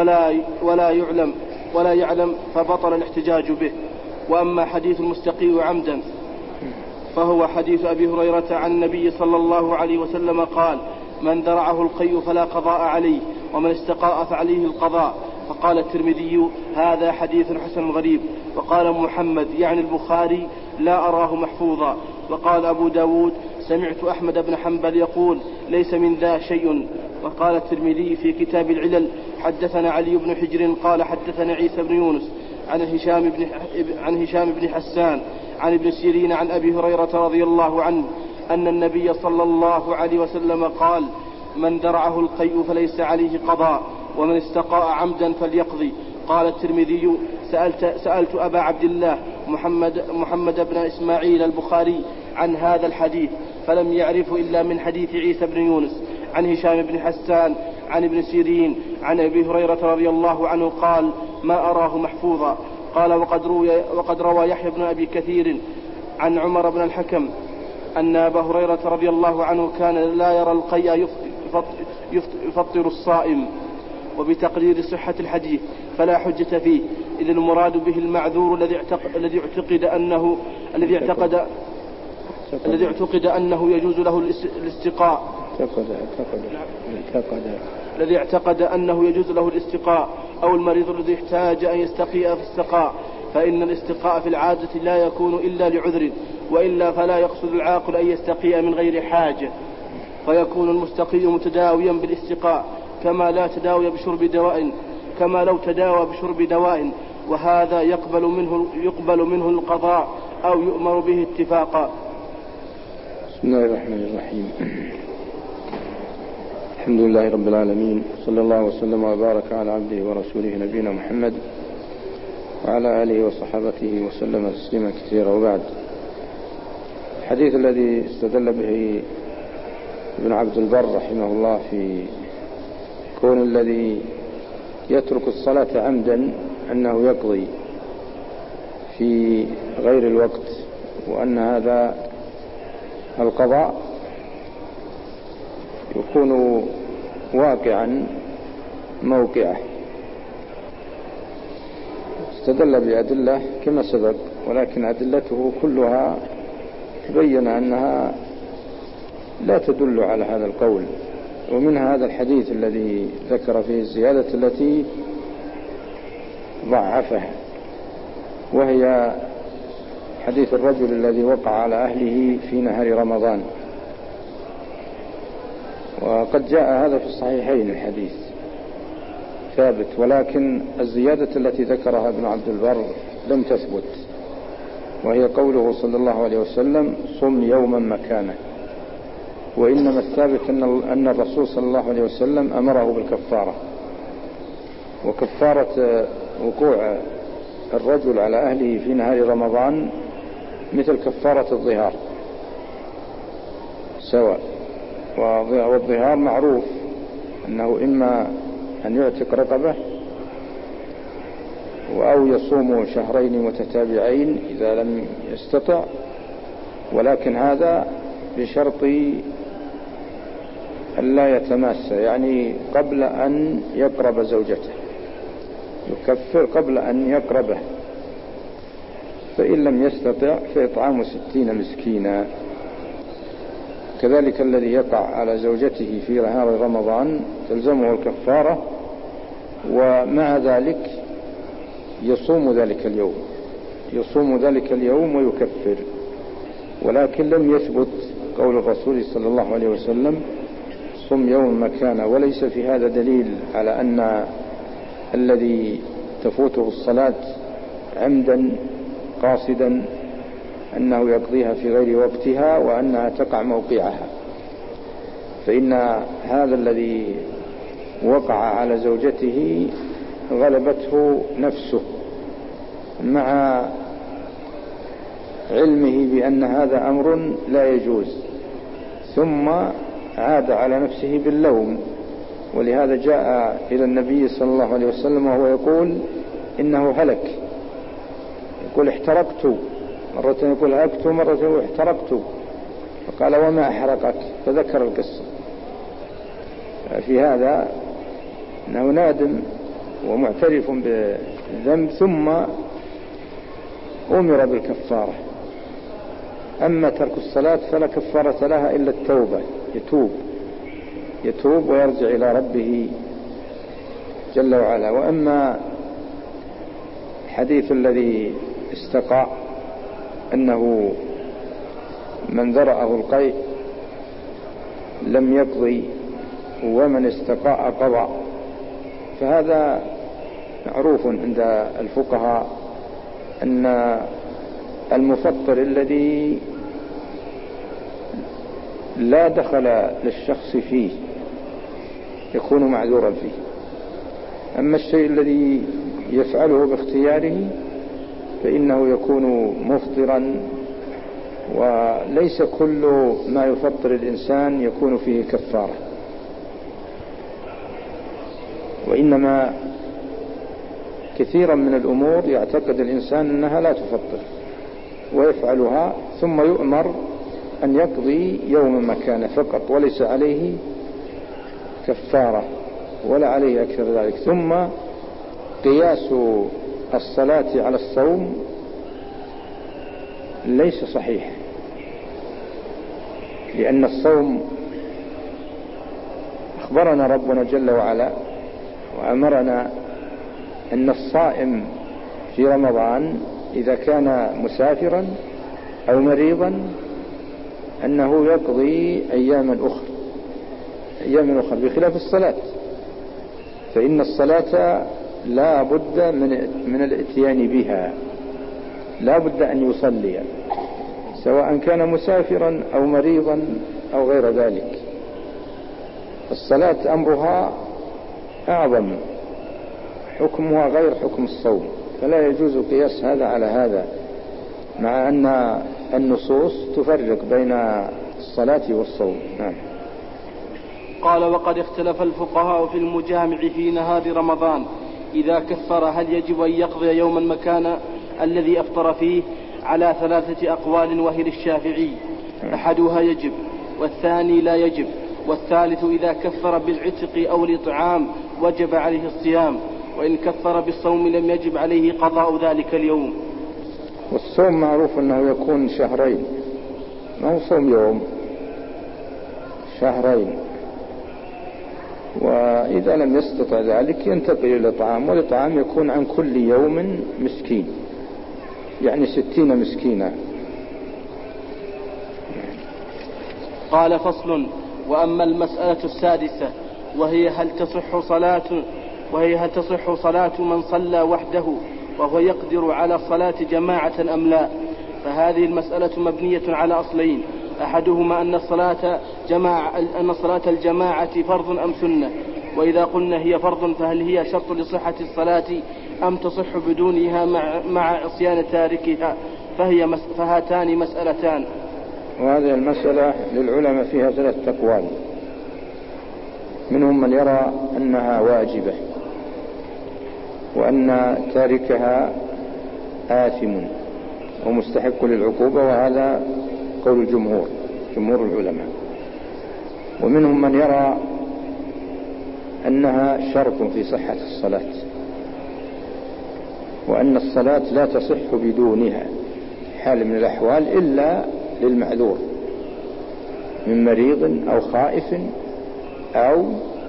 ولا يعلم فبطل الاحتجاج به. وأما حديث المستقيء عمدا فهو حديث أبي هريرة عن النبي صلى الله عليه وسلم قال: من ذرعه القيء فلا قضاء عليه، ومن استقاء فعليه القضاء. فقال الترمذي: هذا حديث حسن غريب. وقال محمد يعني البخاري: لا أراه محفوظا. وقال أبو داود: سمعت أحمد بن حنبل يقول: ليس من ذا شيء. وقال الترمذي في كتاب العلل: حدثنا علي بن حجر قال حدثنا عيسى بن يونس عن هشام بن حسان عن ابن سيرين عن أبي هريرة رضي الله عنه أن النبي صلى الله عليه وسلم قال: من درعه القيء فليس عليه قضاء، ومن استقاء عمدا فليقضي. قال الترمذي: سألت أبا عبد الله محمد بن إسماعيل البخاري عن هذا الحديث، فلم يعرفه إلا من حديث عيسى بن يونس عن هشام بن حسان عن ابن سيرين عن أبي هريرة رضي الله عنه قال: ما أراه محفوظا. قال: وقد روى يحيى بن أبي كثير عن عمر بن الحكم أن أبا هريرة رضي الله عنه كان لا يرى القيء يفطر الصائم، وبتقرير صحة الحديث فلا حجة فيه، إذ المراد به المعذور الذي اعتقد أنه يجوز له الاستقاء الذي اعتقد أنه يجوز له الاستقاء، أو المريض الذي احتاج أن يستقيء في السقاء، فإن الاستقاء في العادة لا يكون إلا لعذر، وإلا فلا يقصد العاقل أن يستقيء من غير حاجة، فيكون المستقيء متداويا بالاستقاء كما لو تداوى بشرب دواء، وهذا يقبل منه القضاء أو يؤمر به اتفاقا. بسم الله الرحمن الرحيم. الحمد لله رب العالمين، صلى الله وسلم وبارك على عبده ورسوله نبينا محمد وعلى آله وصحابته وسلم تسليما كثيرا. وبعد، الحديث الذي استدل به ابن عبد البر رحمه الله في كون الذي يترك الصلاة عمدا أنه يقضي في غير الوقت، وأن هذا القضاء يكون واقعا موقعه. استدل بأدلة كما سبق، ولكن أدلته كلها تبين أنها لا تدل على هذا القول، ومنها هذا الحديث الذي ذكر فيه الزيادة التي ضعفها، وهي حديث الرجل الذي وقع على أهله في نهار رمضان. وقد جاء هذا في الصحيحين الحديث ثابت، ولكن الزيادة التي ذكرها ابن عبد البر لم تثبت، وهي قوله صلى الله عليه وسلم: صم يوما مكانه. وإنما الثابت أن الرسول صلى الله عليه وسلم أمره بالكفارة، وكفارة وقوع الرجل على أهله في نهار رمضان مثل كفارة الظهار سواء. والظهار معروف أنه إما أن يعتق رقبة أو يصوم شهرين متتابعين إذا لم يستطع، ولكن هذا بشرط أن لا يتماس، يعني قبل أن يقرب زوجته، يكفر قبل أن يقربه، فإن لم يستطع فإطعام 60 مسكينا. كذلك الذي يقع على زوجته في نهار رمضان تلزمه الكفارة، ومع ذلك يصوم ذلك اليوم ويكفر. ولكن لم يثبت قول الرسول صلى الله عليه وسلم: صم يوم مكانه، وليس في هذا دليل على أن الذي تفوته الصلاة عمدا قاصدا أنه يقضيها في غير وقتها وأنها تقع موقعها، فإن هذا الذي وقع على زوجته غلبته نفسه مع علمه بأن هذا أمر لا يجوز، ثم عاد على نفسه باللوم. ولهذا جاء إلى النبي صلى الله عليه وسلم وهو يقول إنه هلك، يقول احترقت، مرة يقول هلكت، مرة يقول احترقت، فقال: وما أحرقك؟ فذكر القصة. في هذا أنه نادم ومعترف بالذنب، ثم أمر بالكفارة. أما ترك الصلاة فلا كفارة لها إلا التوبة، يتوب ويرجع إلى ربه جل وعلا. وأما الحديث الذي استقى أنه من ذرأه القيء لم يقضي ومن استقاء قضى، فهذا معروف عند الفقهاء أن المفطر الذي لا دخل للشخص فيه يكون معذورا فيه. أما الشيء الذي يفعله باختياره فإنه يكون مفطرا وليس كل ما يفطر الإنسان يكون فيه كفارة، وإنما كثيرا من الأمور يعتقد الإنسان أنها لا تفطر ويفعلها، ثم يؤمر أن يقضي يوم مكانه فقط وليس عليه كفارة ولا عليه أكثر ذلك. ثم قياس الصلاة على الصوم ليس صحيح، لأن الصوم أخبرنا ربنا جل وعلا وأمرنا أن الصائم في رمضان إذا كان مسافرا أو مريضا أنه يقضي أياما أخرى بخلاف الصلاة، فإن الصلاة لا بد من الاتيان بها، لا بد أن يصلي سواء كان مسافرا أو مريضا أو غير ذلك. الصلاة أمرها أعظم، حكمها غير حكم الصوم، فلا يجوز قياس هذا على هذا، مع أن النصوص تفرق بين الصلاة والصوم. نعم. قال: وقد اختلف الفقهاء في المجامع في نهار رمضان إذا كفر هل يجب أن يقضي يوما مكان الذي أفطر فيه على 3 أقوال، وهي للشافعي أحدها يجب والثاني لا يجب، والثالث إذا كفر بالعتق أو الإطعام وجب عليه الصيام، وإن كفر بالصوم لم يجب عليه قضاء ذلك اليوم. والصوم معروف أنه يكون شهرين، ما هو صوم يوم، شهرين. وإذا لم يستطع ذلك ينتقل إلى الإطعام، والإطعام يكون عن كل يوم مسكين، يعني 60 مسكينا. قال: فصل. وأما المسألة السادسة وهي هل تصح صلاة من صلى وحده وهو يقدر على صلاة جماعة أم لا، فهذه المسألة مبنية على أصلين: أحدهما أن صلاة الجماعة فرض أم سنة، وإذا قلنا هي فرض فهل هي شرط لصحة الصلاة أم تصح بدونها مع عصيان تاركها، فهاتان مسألتان. وهذه المسألة للعلماء فيها 3 أقوال، منهم من يرى أنها واجبة وأن تاركها آثم ومستحق للعقوبة، وهذا قول جمهور العلماء. ومنهم من يرى أنها شرط في صحة الصلاة، وأن الصلاة لا تصح بدونها حال من الأحوال إلا للمعذور من مريض أو خائف أو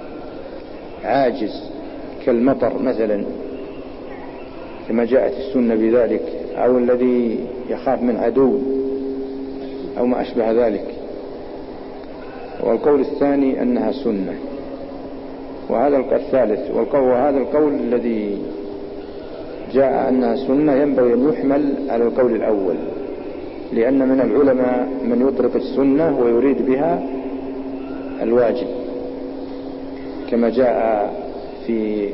عاجز كالمطر مثلا كما جاءت السنة بذلك، أو الذي يخاف من عدو أو ما أشبه ذلك. والقول الثاني أنها سنة، وهذا الثالث وهذا القول الذي جاء أنها سنة ينبغي أن يحمل على القول الأول، لأن من العلماء من يطلق السنة ويريد بها الواجب، كما جاء في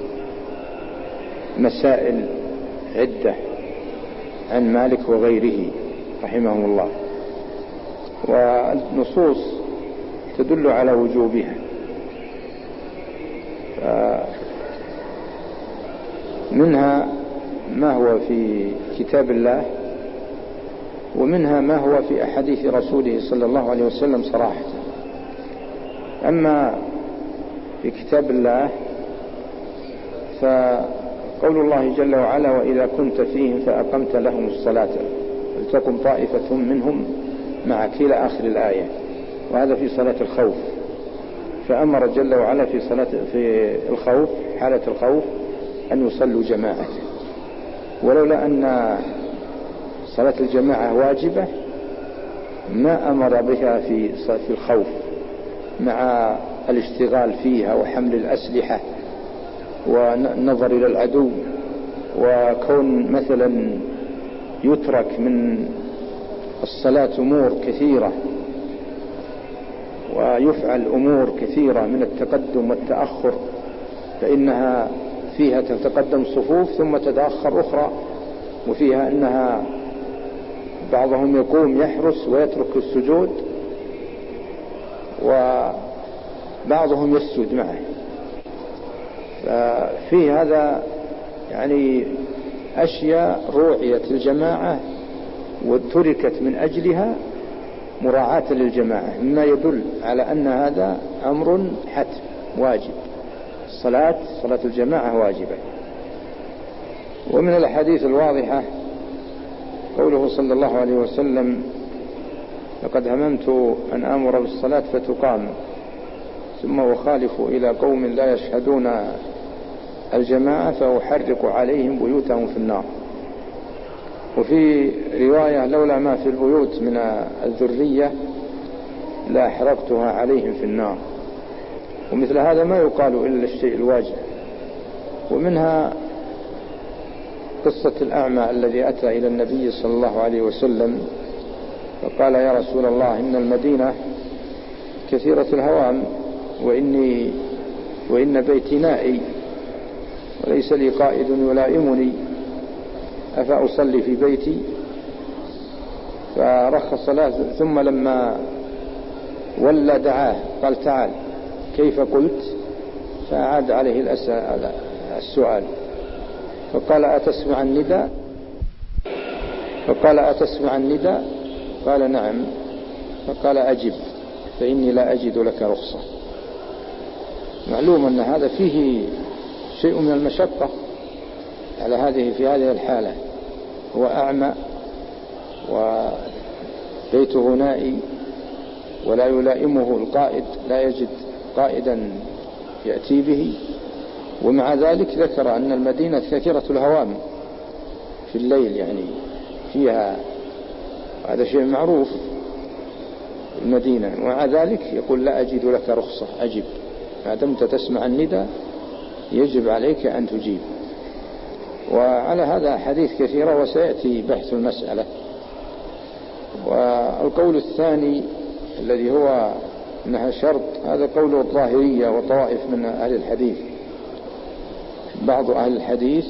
مسائل عدة عن مالك وغيره رحمهم الله، والنصوص تدل على وجوبها. منها ما هو في كتاب الله، ومنها ما هو في أحاديث رسوله صلى الله عليه وسلم صراحة. أما في كتاب الله فقول الله جل وعلا: وإذا كنت فيهم فأقمت لهم الصلاة فلتقم طائفة منهم معك إلى آخر الآية، وهذا في صلاة الخوف. فأمر جل وعلا في الخوف، حالة الخوف، أن يصلوا جماعة، ولولا أن صلاة الجماعة واجبة ما أمر بها في الخوف مع الاشتغال فيها وحمل الأسلحة والنظر إلى العدو، وكون مثلا يترك من الصلاة أمور كثيرة ويفعل أمور كثيرة من التقدم والتأخر، فإنها فيها تتقدم صفوف ثم تتأخر أخرى، وفيها أنها بعضهم يقوم يحرس ويترك السجود، وبعضهم يسجد معه. ففي هذا يعني أشياء روعيت الجماعة وتركت من أجلها مراعاة للجماعة، مما يدل على أن هذا أمر حتم واجب. صلاة الجماعة واجبة. ومن الأحاديث الواضحة قوله صلى الله عليه وسلم: لقد هممت أن آمر بالصلاة فتقام ثم أخالف إلى قوم لا يشهدون الجماعة فأحرق عليهم بيوتهم في النار. وفي رواية: لولا ما في البيوت من الذرية لأحرقتها عليهم في النار. ومثل هذا ما يقال إلا الشيء الواجب. ومنها قصة الأعمى الذي أتى إلى النبي صلى الله عليه وسلم فقال: يا رسول الله، إن المدينة كثيرة الهوام وإن بيتي نائي وليس لي قائد يلائمني، أفأصلي في بيتي؟ فرخص له، ثم لما ولى دعاه قال: تعال، كيف قلت؟ فأعاد عليه السؤال فقال: أتسمع النداء؟ قال: نعم. فقال: أجب فإني لا أجد لك رخصة. معلوم أن هذا فيه شيء من المشقة في هذه الحالة. هو أعمى وبيته نائي ولا يلائمه القائد، لا يجد قائدا يأتي به. ومع ذلك ذكر أن المدينة كثيرة الهوام في الليل، يعني فيها، هذا شيء معروف المدينة. ومع ذلك يقول: لا أجد لك رخصة، أجب، ما دمت تسمع النداء يجب عليك أن تجيب. وعلى هذا حديث كثيرة وسيأتي بحث المسألة. والقول الثاني الذي هو أنها شرط، هذا قول الظاهرية وطوائف من أهل الحديث. بعض أهل الحديث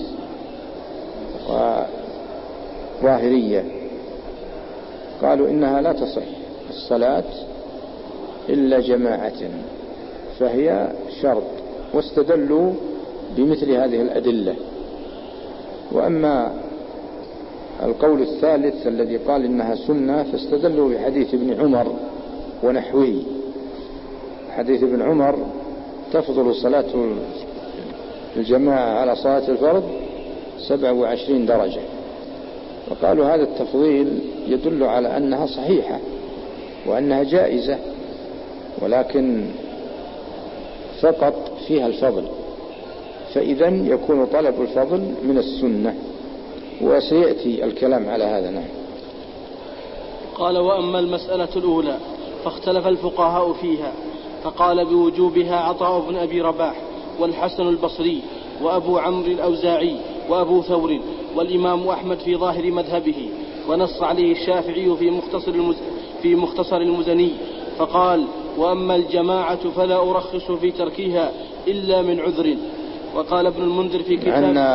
وظاهرية قالوا إنها لا تصح الصلاة إلا جماعة، فهي شرط، واستدلوا بمثل هذه الأدلة. وأما القول الثالث الذي قال إنها سنة فاستدلوا بحديث ابن عمر ونحوه. حديث ابن عمر: تفضل صلاة الجماعة على صلاة الفرد 27 درجة. وقالوا هذا التفضيل يدل على أنها صحيحة وأنها جائزة، ولكن فقط فيها الفضل، فإذن يكون طلب الفضل من السنة. وسيأتي الكلام على هذا. نعم. قال: وأما المسألة الأولى فاختلف الفقهاء فيها، فقال بوجوبها عطاء بن أبي رباح والحسن البصري وأبو عمرو الأوزاعي وأبو ثور والإمام أحمد في ظاهر مذهبه، ونص عليه الشافعي في مختصر المزني، فقال: وأما الجماعة فلا أرخص في تركها إلا من عذر. وقال ابن المنذر في كتاب أن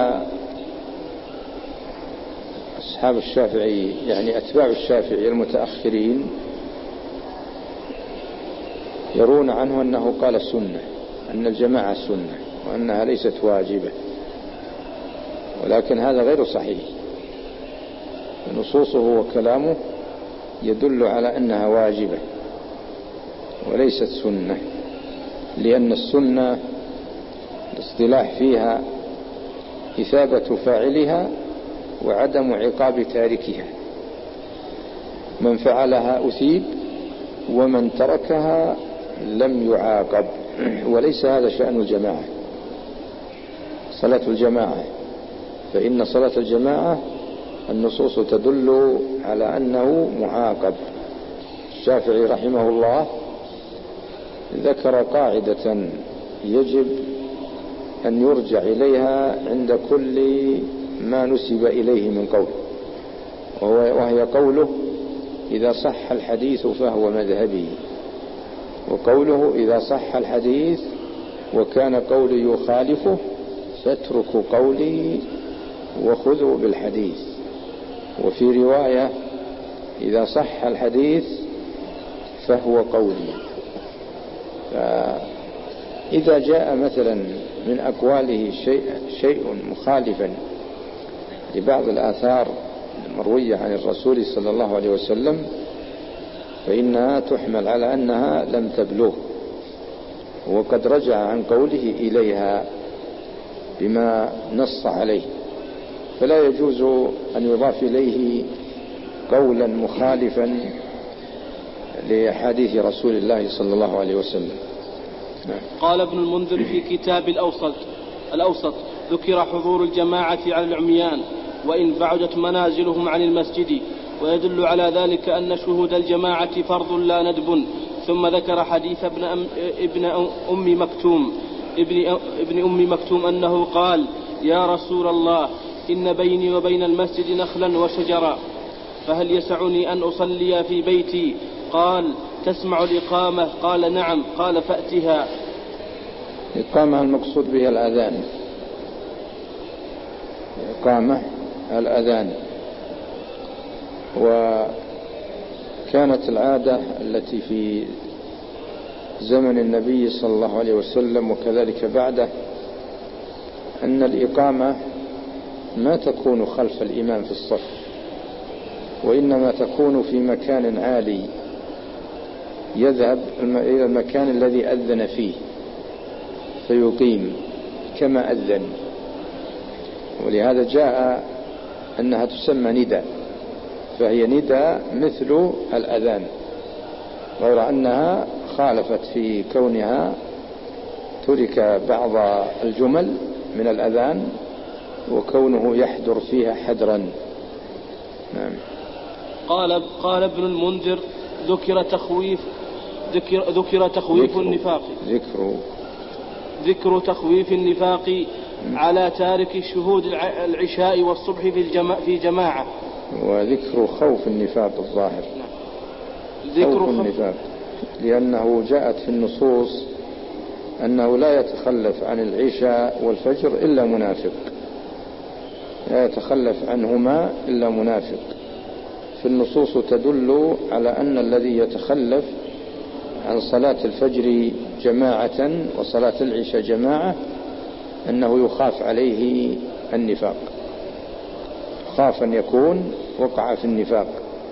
أصحاب الشافعي، يعني أتباع الشافعي المتأخرين، يرون عنه أنه قال سنة، أن الجماعة سنة وأنها ليست واجبة، ولكن هذا غير صحيح. نصوصه وكلامه يدل على أنها واجبة وليست سنة، لأن السنة الاصطلاح فيها إثابة فاعلها وعدم عقاب تاركها. من فعلها أثيب ومن تركها لم يعاقب، وليس هذا شأن الجماعة. صلاة الجماعة، فإن صلاة الجماعة النصوص تدل على أنه معاقب. الشافعي رحمه الله ذكر قاعدة يجب أن يرجع إليها عند كل ما نسب إليه من قول، وهي قوله: إذا صح الحديث فهو مذهبي. وقوله: إذا صح الحديث وكان قولي يخالفه فاتركوا قولي وخذوا بالحديث. وفي رواية: إذا صح الحديث فهو قولي. فإذا جاء مثلا من أقواله شيء مخالفا لبعض الآثار المروية عن الرسول صلى الله عليه وسلم فإنها تحمل على أنها لم تبلغ، وقد رجع عن قوله إليها بما نص عليه، فلا يجوز أن يضاف إليه قولا مخالفا لأحاديث رسول الله صلى الله عليه وسلم. قال ابن المنذر في كتاب الأوسط ذكر حضور الجماعة على العميان وإن بعدت منازلهم عن المسجد، ويدل على ذلك أن شهود الجماعة فرض لا ندب. ثم ذكر حديث ابن أم مكتوم أنه قال: يا رسول الله، إن بيني وبين المسجد نخلا وشجرا، فهل يسعني أن أصلي في بيتي؟ قال: تسمع الإقامة؟ قال: نعم. قال: فأتها. الإقامة المقصود بها الأذان، إقامة الأذان. وكانت العادة التي في زمن النبي صلى الله عليه وسلم وكذلك بعده أن الإقامة ما تكون خلف الإمام في الصف، وإنما تكون في مكان عالي يذهب إلى المكان الذي أذن فيه فيقيم كما أذن، ولهذا جاء أنها تسمى نداء، فهي نداء مثل الأذان، غير أنها خالفت في كونها ترك بعض الجمل من الأذان وكونه يحضر فيها حدرا. نعم. قال ابن المنذر: ذكر تخويف النفاق ذكر تخويف النفاق على تارك شهود العشاء والصبح في جماعة، وذكر خوف النفاق الظاهر، خوف النفاق، لأنه جاءت في النصوص أنه لا يتخلف عن العشاء والفجر إلا منافق، لا يتخلف عنهما إلا منافق. في النصوص تدل على أن الذي يتخلف عن صلاة الفجر جماعة وصلاة العشاء جماعة أنه يخاف عليه النفاق، خاف أن يكون وقع في النفاق.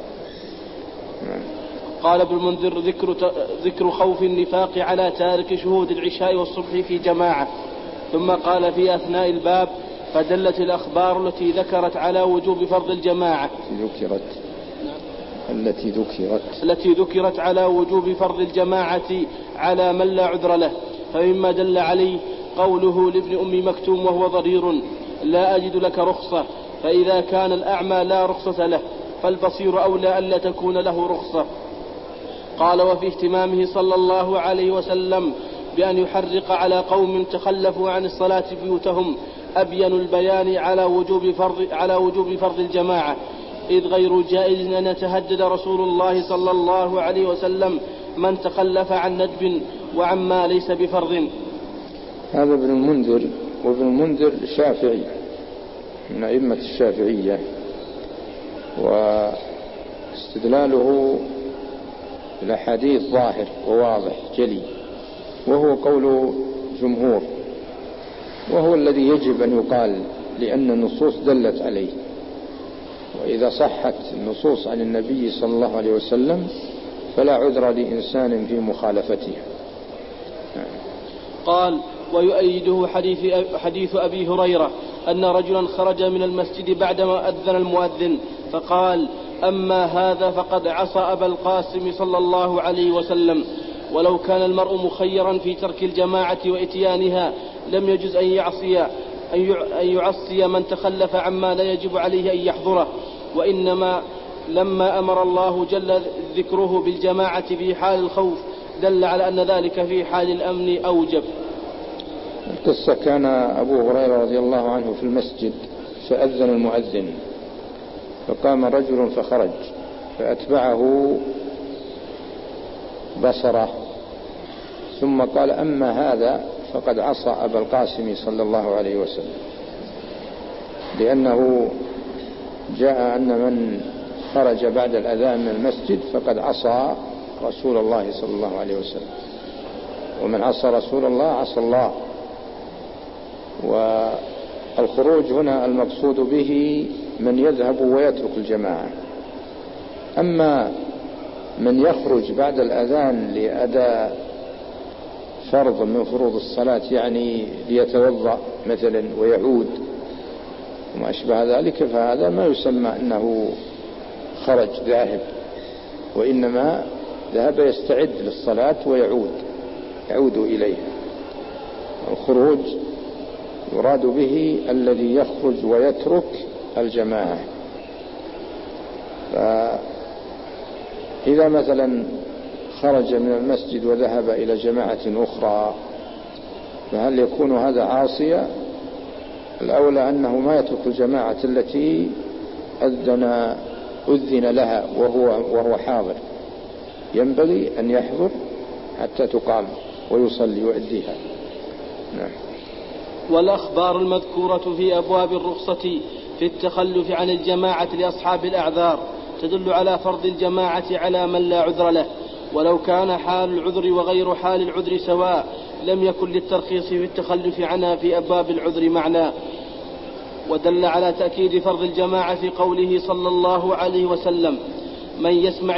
قال ابن المنذر: ذكر خوف النفاق على تارك شهود العشاء والصبح في جماعة. ثم قال في أثناء الباب: فدلت الأخبار التي ذكرت على وجوب فرض الجماعة التي ذكرت على وجوب فرض الجماعة على من لا عذر له، فمما دل عليه قوله لابن أم مكتوم وهو ضرير: لا أجد لك رخصة، فإذا كان الأعمى لا رخصة له فالبصير أولى ألا تكون له رخصة. قال: وفي اهتمامه صلى الله عليه وسلم بأن يحرق على قوم تخلفوا عن الصلاة بيوتهم أبين البيان على وجوب فرض الجماعة، إذ غير جائز أن يتهدد رسول الله صلى الله عليه وسلم من تخلف عن ندب وعما ليس بفرض. هذا ابن المنذر، وابن المنذر شافعي من أئمة الشافعية، واستدلاله الأحاديث ظاهر وواضح جلي، وهو قول جمهور، وهو الذي يجب أن يقال لأن النصوص دلت عليه، وإذا صحت النصوص عن النبي صلى الله عليه وسلم فلا عذر لإنسان في مخالفتها. قال: ويؤيده حديث أبي هريرة أن رجلا خرج من المسجد بعدما أذن المؤذن فقال: أما هذا فقد عصى أبا القاسم صلى الله عليه وسلم. ولو كان المرء مخيرا في ترك الجماعة وإتيانها لم يجز أن يعصي من تخلف عما لا يجب عليه أن يحضره، وإنما لما أمر الله جل ذكره بالجماعة في حال الخوف دل على أن ذلك في حال الأمن أوجب. القصة: كان أبو هريرة رضي الله عنه في المسجد فأذن المؤذن، فقام رجل فخرج فأتبعه بصره، ثم قال: أما هذا فقد عصى أبا القاسم صلى الله عليه وسلم، لأنه جاء أن من خرج بعد الأذان من المسجد فقد عصى رسول الله صلى الله عليه وسلم، ومن عصى رسول الله عصى الله. والخروج هنا المقصود به من يذهب ويترك الجماعة. أما من يخرج بعد الأذان لأداء فرض من فروض الصلاة، يعني ليتوضأ مثلا ويعود وما أشبه ذلك، فهذا ما يسمى أنه خرج ذاهب، وإنما ذهب يستعد للصلاة يعود إليها. الخروج يراد به الذي يخرج ويترك الجماعة. فإذا مثلا خرج من المسجد وذهب إلى جماعة أخرى فهل يكون هذا عاصيا؟ الأولى أنه ما يترك الجماعة التي أذن لها وهو حاضر، ينبغي أن يحضر حتى تقام ويصلي ويؤديها. نعم. والأخبار المذكورة في أبواب الرخصة في التخلف عن الجماعة لأصحاب الأعذار تدل على فرض الجماعة على من لا عذر له، ولو كان حال العذر وغير حال العذر سواء لم يكن للترخيص في التخلف عنها في أبواب العذر معنى. ودل على تأكيد فرض الجماعة في قوله صلى الله عليه وسلم: من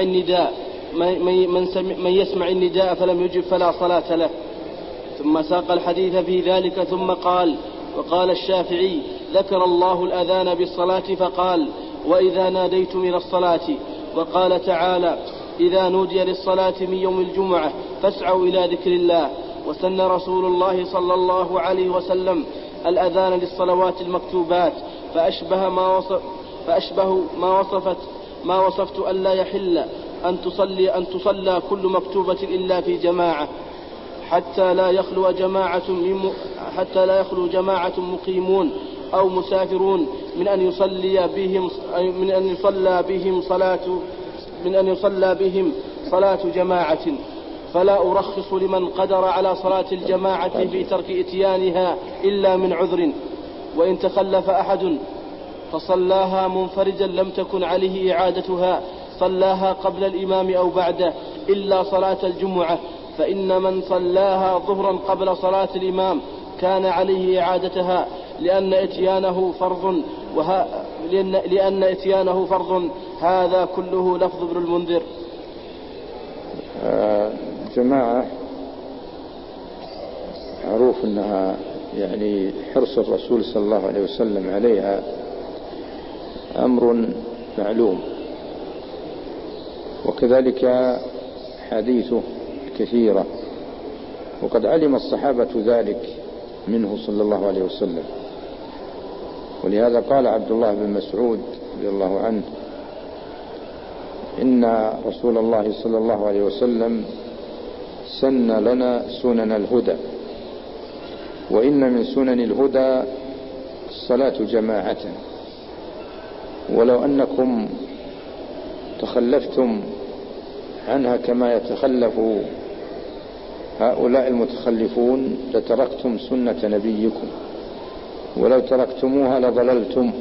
يسمع النداء فلم يجب فلا صلاة له. ثم ساق الحديث في ذلك ثم قال: وقال الشافعي: ذكر الله الأذان بالصلاة فقال: وإذا ناديتم إلى الصلاة. وقال تعالى: إذا نودي للصلاة من يوم الجمعة فاسعوا إلى ذكر الله. وسن رسول الله صلى الله عليه وسلم الأذان للصلوات المكتوبات، فأشبه ما وصفت أن لا يحل أن تصلى كل مكتوبة إلا في جماعة، حتى لا يخلو جماعة مقيمون أو مسافرون من أن يصلى بهم صلاة جماعة. فلا أرخص لمن قدر على صلاة الجماعة في ترك إتيانها إلا من عذر. وإن تخلف أحد فصلاها منفردا لم تكن عليه إعادتها، صلاها قبل الإمام أو بعده إلا صلاة الجمعة، فإن من صلاها ظهرا قبل صلاة الإمام كان عليه إعادتها لأن إتيانه فرض. هذا كله لفظ ابن المنذر. جماعة معروف أنها يعني حرص الرسول صلى الله عليه وسلم عليها أمر معلوم، وكذلك حديثه كثيرة، وقد علم الصحابة ذلك منه صلى الله عليه وسلم. ولهذا قال عبد الله بن مسعود رضي الله عنه: إن رسول الله صلى الله عليه وسلم سن لنا سنن الهدى، وإن من سنن الهدى الصلاة جماعة، ولو أنكم تخلفتم عنها كما يتخلف هؤلاء المتخلفون لتركتم سنة نبيكم، ولو تركتموها لضللتم.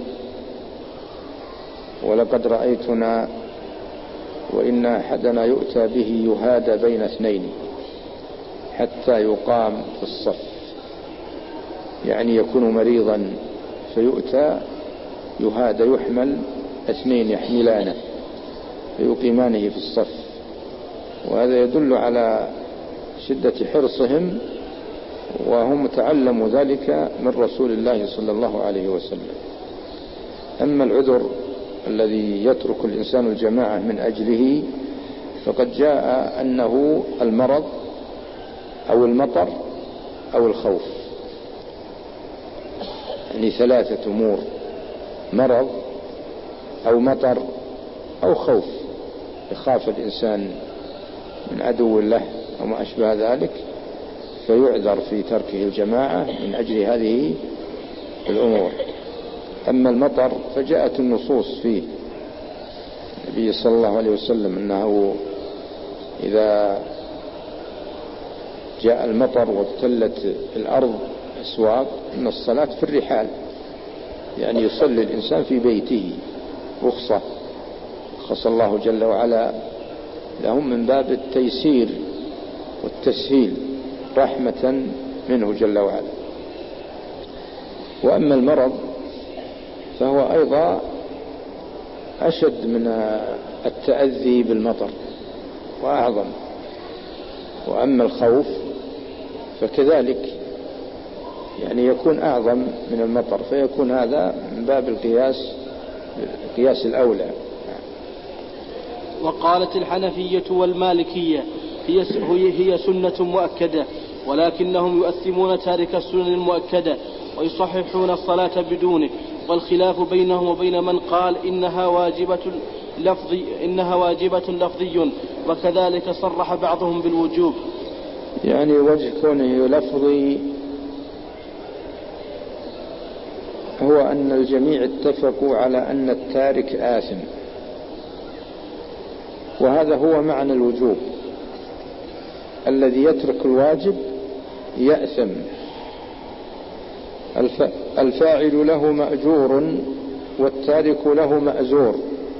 ولقد رأيتنا وإن أحدنا يؤتى به يهادى بين اثنين حتى يقام في الصف، يعني يكون مريضا فيؤتى يهادى، يحمل اثنين يحملانه فيقيمانه في الصف. وهذا يدل على شدة حرصهم، وهم تعلموا ذلك من رسول الله صلى الله عليه وسلم. أما العذر الذي يترك الإنسان الجماعة من أجله فقد جاء أنه المرض أو المطر أو الخوف، يعني ثلاثة أمور: مرض أو مطر أو خوف، يخاف الإنسان من عدو له أو ما أشبه ذلك فيعذر في تركه الجماعة من أجل هذه الأمور. أما المطر فجاءت النصوص فيه، النبي صلى الله عليه وسلم أنه إذا جاء المطر وابتلت الأرض أسواق إن الصلاة في الرحال، يعني يصلي الإنسان في بيته رخصة رخص الله جل وعلا لهم من باب التيسير والتسهيل رحمة منه جل وعلا. وأما المرض فهو أيضا أشد من التأذي بالمطر وأعظم. وأما الخوف فكذلك يعني يكون أعظم من المطر، فيكون هذا من باب القياس الأولى. وقالت الحنفية والمالكية هي سنة مؤكدة، ولكنهم يؤثمون تارك السنن المؤكدة ويصححون الصلاة بدونه، والخلاف بينهم وبين من قال إنها واجبة لفظي، وكذلك صرح بعضهم بالوجوب. يعني وجه كونه لفظي هو أن الجميع اتفقوا على أن التارك آثم، وهذا هو معنى الوجوب. الذي يترك الواجب يأثم، الفاعل له مأجور والتارك له مأزور.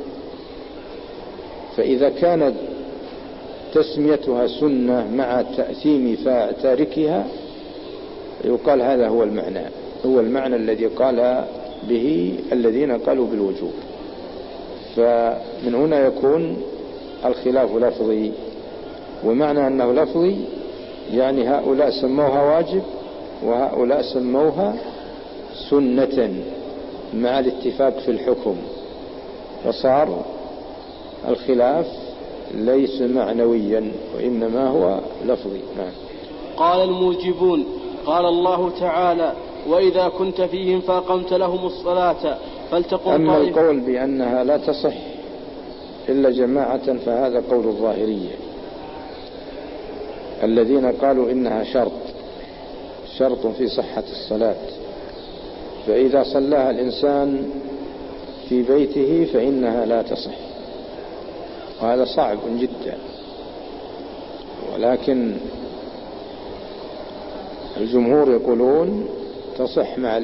فإذا كانت تسميتها سنة مع تأثيم تاركها يقال هذا هو المعنى الذي قال به الذين قالوا بالوجوب. فمن هنا يكون الخلاف لفظي، ومعنى أنه لفظي يعني هؤلاء سموها واجب وهؤلاء سموها سنة مع الاتفاق في الحكم، فصار الخلاف ليس معنويا وإنما هو لفظي. قال الموجبون قال الله تعالى وإذا كنت فيهم فأقمت لهم الصلاة فلتقم. أما القول بأنها لا تصح إلا جماعة فهذا قول الظاهرية الذين قالوا إنها شرط في صحة الصلاة، فإذا صلاها الإنسان في بيته فإنها لا تصح، وهذا صعب جدا. ولكن الجمهور يقولون تصح مع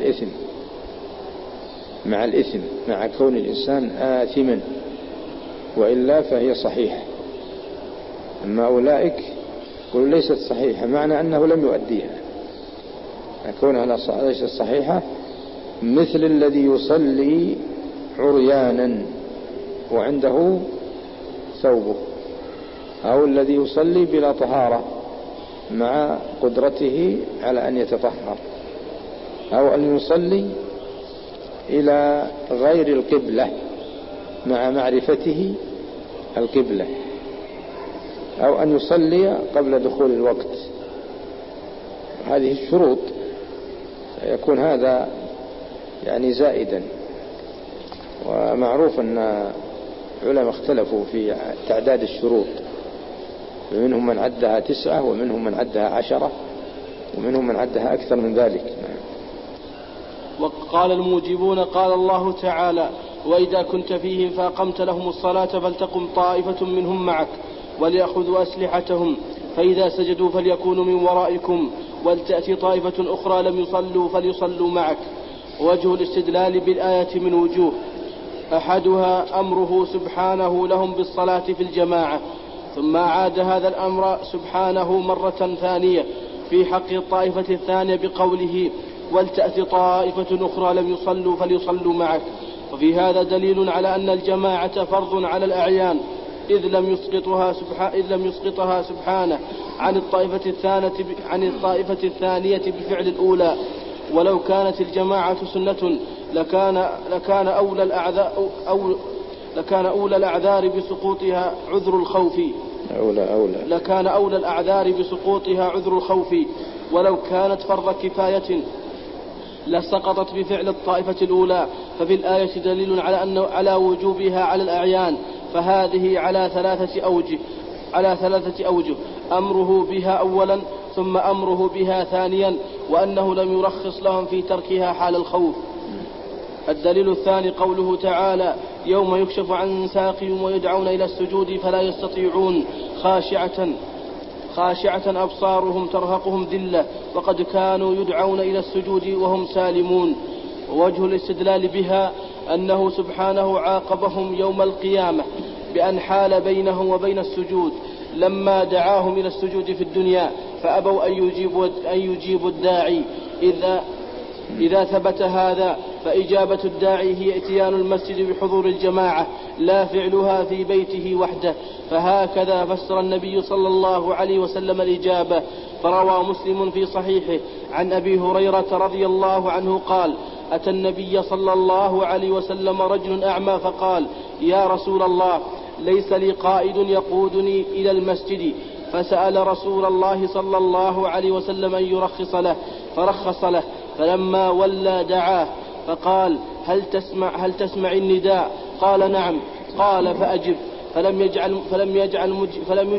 الإثم مع كون الإنسان آثما، وإلا فهي صحيحة. أما أولئك يقولون ليست صحيحة، معنى أنه لم يؤديها، كونها ليست صحيحة مثل الذي يصلي عريانا وعنده ثوبه، أو الذي يصلي بلا طهارة مع قدرته على أن يتطهر، أو أن يصلي إلى غير القبلة مع معرفته القبلة، أو أن يصلي قبل دخول الوقت. هذه الشروط يكون هذا يعني زائدا. ومعروف أن العلماء اختلفوا في تعداد الشروط، ومنهم من عدها 9، ومنهم من عدها 10، ومنهم من عدها أكثر من ذلك. وقال الموجبون قال الله تعالى وإذا كنت فيهم فأقمت لهم الصلاة فلتقم طائفة منهم معك وليأخذوا أسلحتهم فإذا سجدوا فليكونوا من ورائكم ولتأتي طائفة أخرى لم يصلوا فليصلوا معك. وجه الاستدلال بالآية من وجوه: أحدها أمره سبحانه لهم بالصلاة في الجماعة، ثم أعاد هذا الأمر سبحانه مرة ثانية في حق الطائفة الثانية بقوله ولتأتي طائفة أخرى لم يصلوا فليصلوا معك. وفي هذا دليل على أن الجماعة فرض على الأعيان إذ لم يسقطها سبحانه عن الطائفة الثانية بفعل الأولى. ولو كانت الجماعة سنة لكان أولى الأعذار بسقوطها عذر الخوف. لكان أولى الأعذار بسقوطها عذر الخوف، ولو كانت فرض كفاية لسقطت بفعل الطائفة الأولى. ففي الآية دليل على وجوبها على الأعيان، فهذه على ثلاثة أوجه: أمره بها أولا، ثم أمره بها ثانيا، وأنه لم يرخص لهم في تركها حال الخوف. الدليل الثاني قوله تعالى يوم يكشف عن ساق ويدعون إلى السجود فلا يستطيعون خاشعة أبصارهم ترهقهم ذلة وقد كانوا يدعون إلى السجود وهم سالمون. ووجه الاستدلال بها أنه سبحانه عاقبهم يوم القيامة بأن حال بينهم وبين السجود لما دعاهم إلى السجود في الدنيا فأبوا أن يجيبوا الداعي. إذا ثبت هذا فإجابة الداعي هي اتيان المسجد بحضور الجماعة لا فعلها في بيته وحده، فهكذا فسر النبي صلى الله عليه وسلم الإجابة. فروى مسلم في صحيحه عن أبي هريرة رضي الله عنه قال: أتى النبي صلى الله عليه وسلم رجل أعمى فقال: يا رسول الله، ليس لي قائد يقودني إلى المسجد، فسأل رسول الله صلى الله عليه وسلم أن يرخص له فرخص له، فلما ولى دعاه فقال: هل تسمع النداء؟ قال: نعم. قال: فأجب. فلم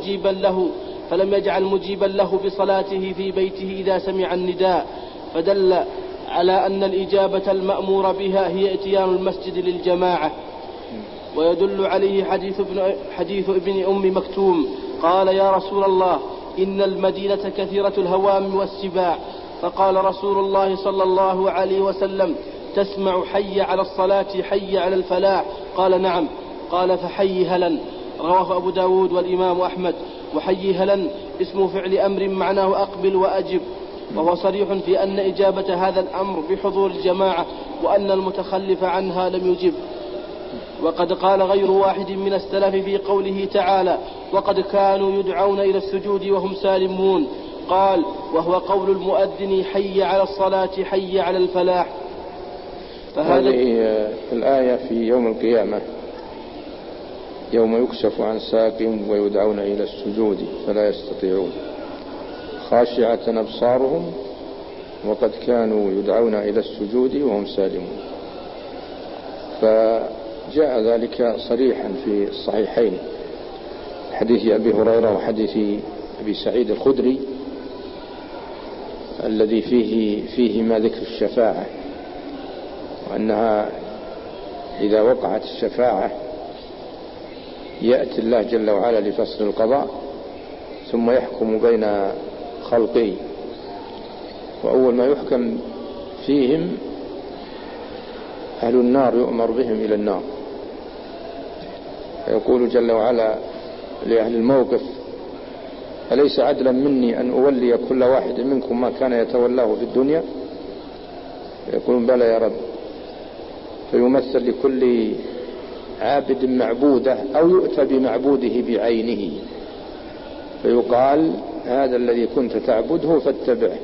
يجعل مجيبا له بصلاته في بيته إذا سمع النداء، فدل على أن الإجابة المأمور بها هي اتيان المسجد للجماعة. ويدل عليه حديث ابن أم مكتوم قال: يا رسول الله، إن المدينة كثيرة الهوام والسباع. فقال رسول الله صلى الله عليه وسلم: تسمع حي على الصلاة حي على الفلاح؟ قال: نعم. قال: فحي هلا. رواه أبو داود والإمام أحمد. وحي هلا اسم فعل أمر معناه أقبل وأجب، وهو صريح في أن إجابة هذا الأمر بحضور الجماعة، وأن المتخلف عنها لم يجب. وقد قال غير واحد من السلف في قوله تعالى: وقد كانوا يدعون إلى السجود وهم سالمون، قال: وهو قول المؤذن حي على الصلاة حي على الفلاح. هذه الآية في يوم القيامة يوم يكشف عن ساق ويدعون إلى السجود فلا يستطيعون خاشعة أبصارهم وقد كانوا يدعون إلى السجود وهم سالمون. فجاء ذلك صريحا في الصحيحين، حديث أبي هريرة وحديث أبي سعيد الخدري الذي فيه ما ذكر الشفاعة، وأنها إذا وقعت الشفاعة يأتي الله جل وعلا لفصل القضاء ثم يحكم بين خلقه، وأول ما يحكم فيهم أهل النار يؤمر بهم إلى النار، فيقول جل وعلا لأهل الموقف: أليس عدلا مني أن أولي كل واحد منكم ما كان يتولاه في الدنيا؟ يقولون: بلى يا رب. فيمثل لكل عابد معبوده أو يؤتى بمعبوده بعينه، فيقال: هذا الذي كنت تعبده فاتبعه.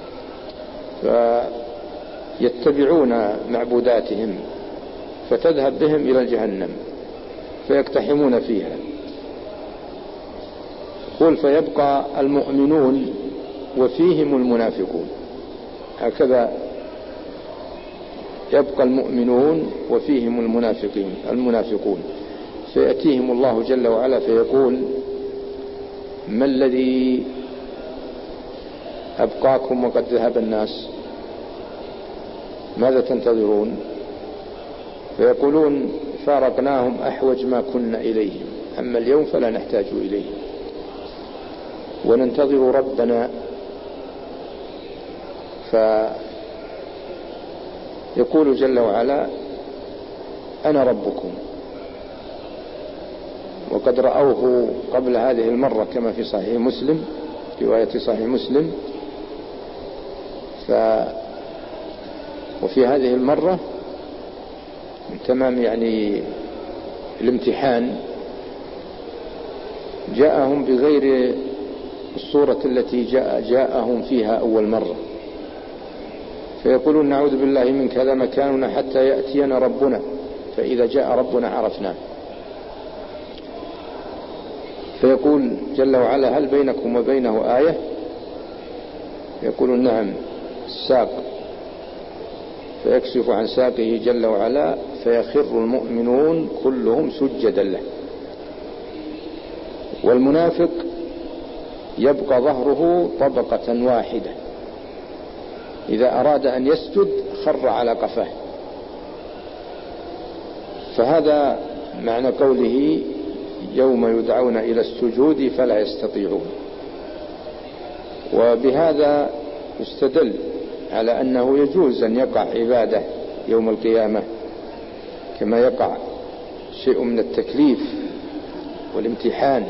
فيتبعون معبوداتهم فتذهب بهم إلى الجهنم فيقتحمون فيها. قل: فيبقى المؤمنون وفيهم المنافقون. هكذا يبقى المؤمنون وفيهم المنافقون، فيأتيهم الله جل وعلا فيقول: ما الذي أبقاكم وقد ذهب الناس؟ ماذا تنتظرون؟ فيقولون: فارقناهم أحوج ما كنا إليهم، أما اليوم فلا نحتاج إليهم وننتظر ربنا. فيقول جل وعلا: أنا ربكم. وقد رأوه قبل هذه المرة كما في صحيح مسلم، رواية صحيح مسلم. وفي هذه المرة من تمام الامتحان جاءهم بغير الصورة التي جاءهم فيها أول مرة، فيقولون: نعوذ بالله منك، هذا مكاننا حتى يأتينا ربنا، فإذا جاء ربنا عرفناه. فيقول جل وعلا: هل بينكم وبينه آية؟ يقولون: نعم، الساق. فيكشف عن ساقه جل وعلا فيخر المؤمنون كلهم سجدا له، والمنافق يبقى ظهره طبقة واحدة، إذا أراد أن يسجد خر على قفاه. فهذا معنى قوله: يوم يدعون إلى السجود فلا يستطيعون. وبهذا يستدل على أنه يجوز أن يقع عبادة يوم القيامة كما يقع شيء من التكليف والامتحان.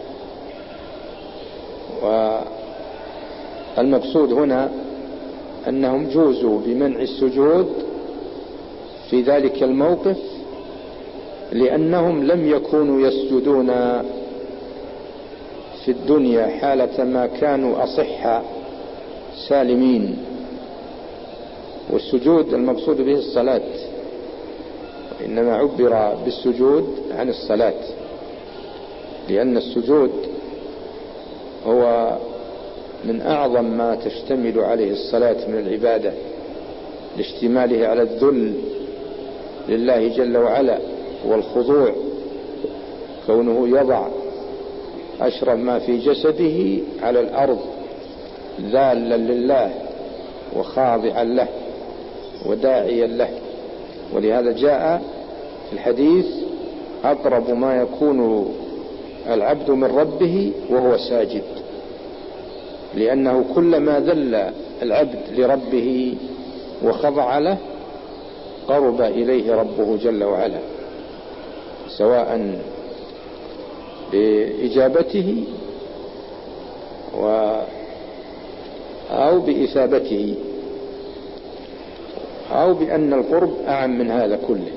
والمقصود هنا أنهم جوزوا بمنع السجود في ذلك الموقف لأنهم لم يكونوا يسجدون في الدنيا حالة ما كانوا أصحى سالمين. والسجود المقصود به الصلاة، إنما عبر بالسجود عن الصلاة، لأن السجود هو من أعظم ما تشتمل عليه الصلاة من العبادة، لاشتماله على الذل لله جل وعلا والخضوع، كونه يضع أشرف ما في جسده على الأرض ذالا لله وخاضعا له وداعيا له. ولهذا جاء في الحديث: أقرب ما يكون العبد من ربه وهو ساجد، لأنه كلما ذل العبد لربه وخضع له قرب إليه ربه جل وعلا، سواء بإجابته أو بإثابته، أو بأن القرب أعم من هذا كله.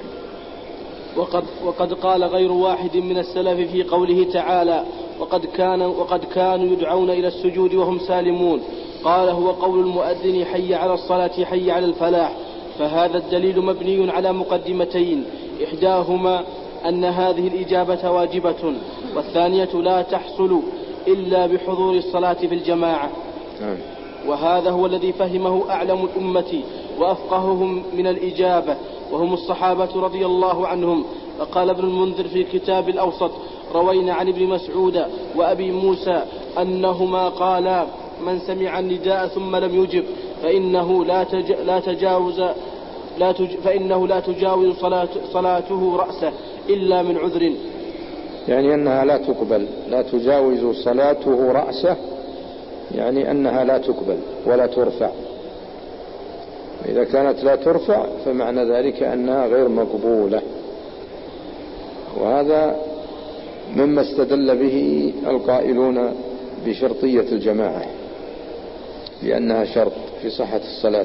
وقد قال غير واحد من السلف في قوله تعالى: وقد كانوا يدعون إلى السجود وهم سالمون، قال: هو قول المؤذن: حي على الصلاة حي على الفلاح. فهذا الدليل مبني على مقدمتين: إحداهما أن هذه الإجابة واجبة، والثانية لا تحصل إلا بحضور الصلاة في الجماعة. وهذا هو الذي فهمه أعلم الأمة وأفقههم من الإجابة، وهم الصحابة رضي الله عنهم. فقال ابن المنذر في كتاب الأوسط: روينا عن ابن مسعود وأبي موسى أنهما قالا: من سمع النداء ثم لم يجب فإنه لا تجاوز صلاته رأسه إلا من عذر. يعني أنها لا تقبل، لا تجاوز صلاته رأسه، يعني أنها لا تقبل ولا ترفع. إذا كانت لا ترفع فمعنى ذلك أنها غير مقبولة. وهذا مما استدل به القائلون بشرطية الجماعة، لأنها شرط في صحة الصلاة.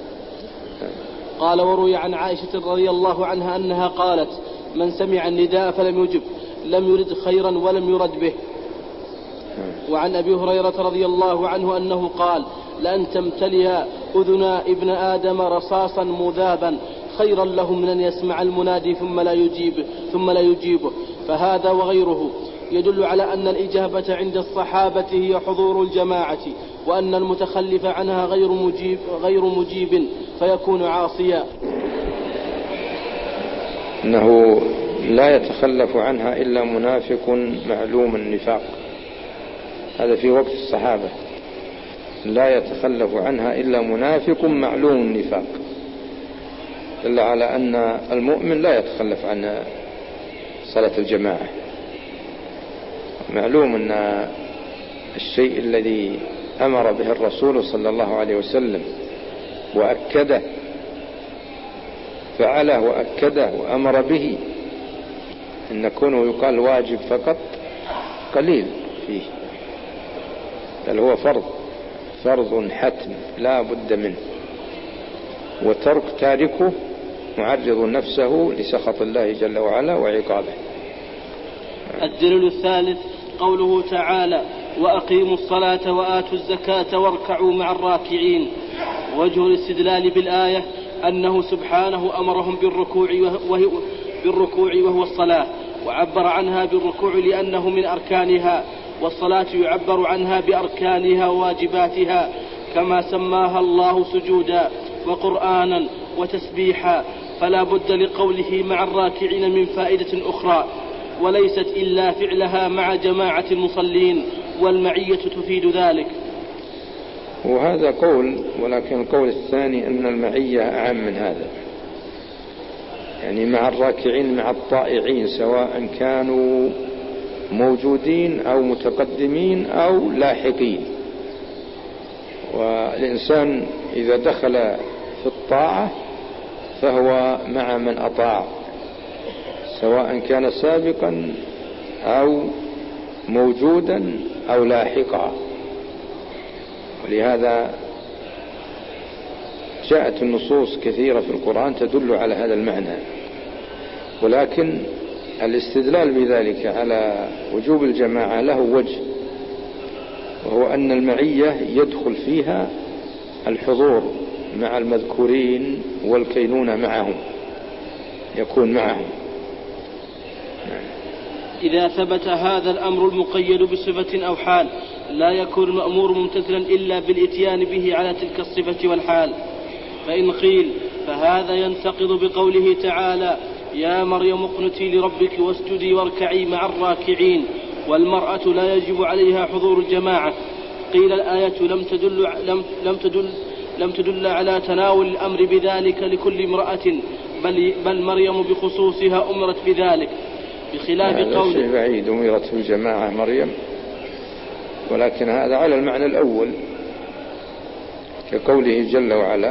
قال: وروي عن عائشة رضي الله عنها أنها قالت: من سمع النداء فلم يجب لم يرد خيرا ولم يرد به. وعن أبي هريرة رضي الله عنه أنه قال: لأن تمتلئ أذنا ابن آدم رصاصا مذابا خيرا له من أن يسمع المنادي ثم لا يجيبه. فهذا وغيره يدل على أن الإجابة عند الصحابة هي حضور الجماعة، وأن المتخلف عنها غير مجيب فيكون عاصيا. إنه لا يتخلف عنها إلا منافق معلوم النفاق، هذا في وقت الصحابة. لا يتخلف عنها إلا منافق معلوم النفاق، دل على أن المؤمن لا يتخلف عن صلاة الجماعة. معلوم أن الشيء الذي أمر به الرسول صلى الله عليه وسلم وأكده، فعله وأكده وأمر به، إن كونه يقال واجب فقط قليل فيه، بل هو فرض حتم لا بد منه، وترك تاركه معرض نفسه لسخط الله جل وعلا وعقابه. الدليل الثالث قوله تعالى: وأقيموا الصلاة وآتوا الزكاة واركعوا مع الراكعين. وجه الاستدلال بالآية أنه سبحانه أمرهم بالركوع وهو الصلاة، وعبر عنها بالركوع لأنه من أركانها، والصلاة يعبر عنها بأركانها وواجباتها، كما سماها الله سجودا وقرآنا وتسبيحا. فلا بد لقوله مع الراكعين من فائدة أخرى، وليست إلا فعلها مع جماعة المصلين، والمعية تفيد ذلك. وهذا قول، ولكن القول الثاني أن المعية أعم من هذا، يعني مع الراكعين مع الطائعين، سواء كانوا موجودين أو متقدمين أو لاحقين. والإنسان إذا دخل في الطاعة فهو مع من أطاع، سواء كان سابقا أو موجودا أو لاحقا. ولهذا جاءت النصوص كثيرة في القرآن تدل على هذا المعنى، ولكن الاستدلال بذلك على وجوب الجماعة له وجه، وهو أن المعية يدخل فيها الحضور مع المذكورين والكينونة معهم، يكون معهم. إذا ثبت هذا الأمر المقيد بصفة أو حال لا يكون المأمور ممتثلا إلا بالإتيان به على تلك الصفة والحال. فإن قيل فهذا ينتقض بقوله تعالى: يا مريم اقنتي لربك واسجدي واركعي مع الراكعين، والمرأة لا يجب عليها حضور الجماعة. قيل الآية لم تدل على تناول الأمر بذلك لكل امرأة، بل مريم بخصوصها أمرت بذلك، بخلاف قول شيء بعيد أمرت بالجماعة مريم، ولكن هذا على المعنى الأول كقوله جل وعلا: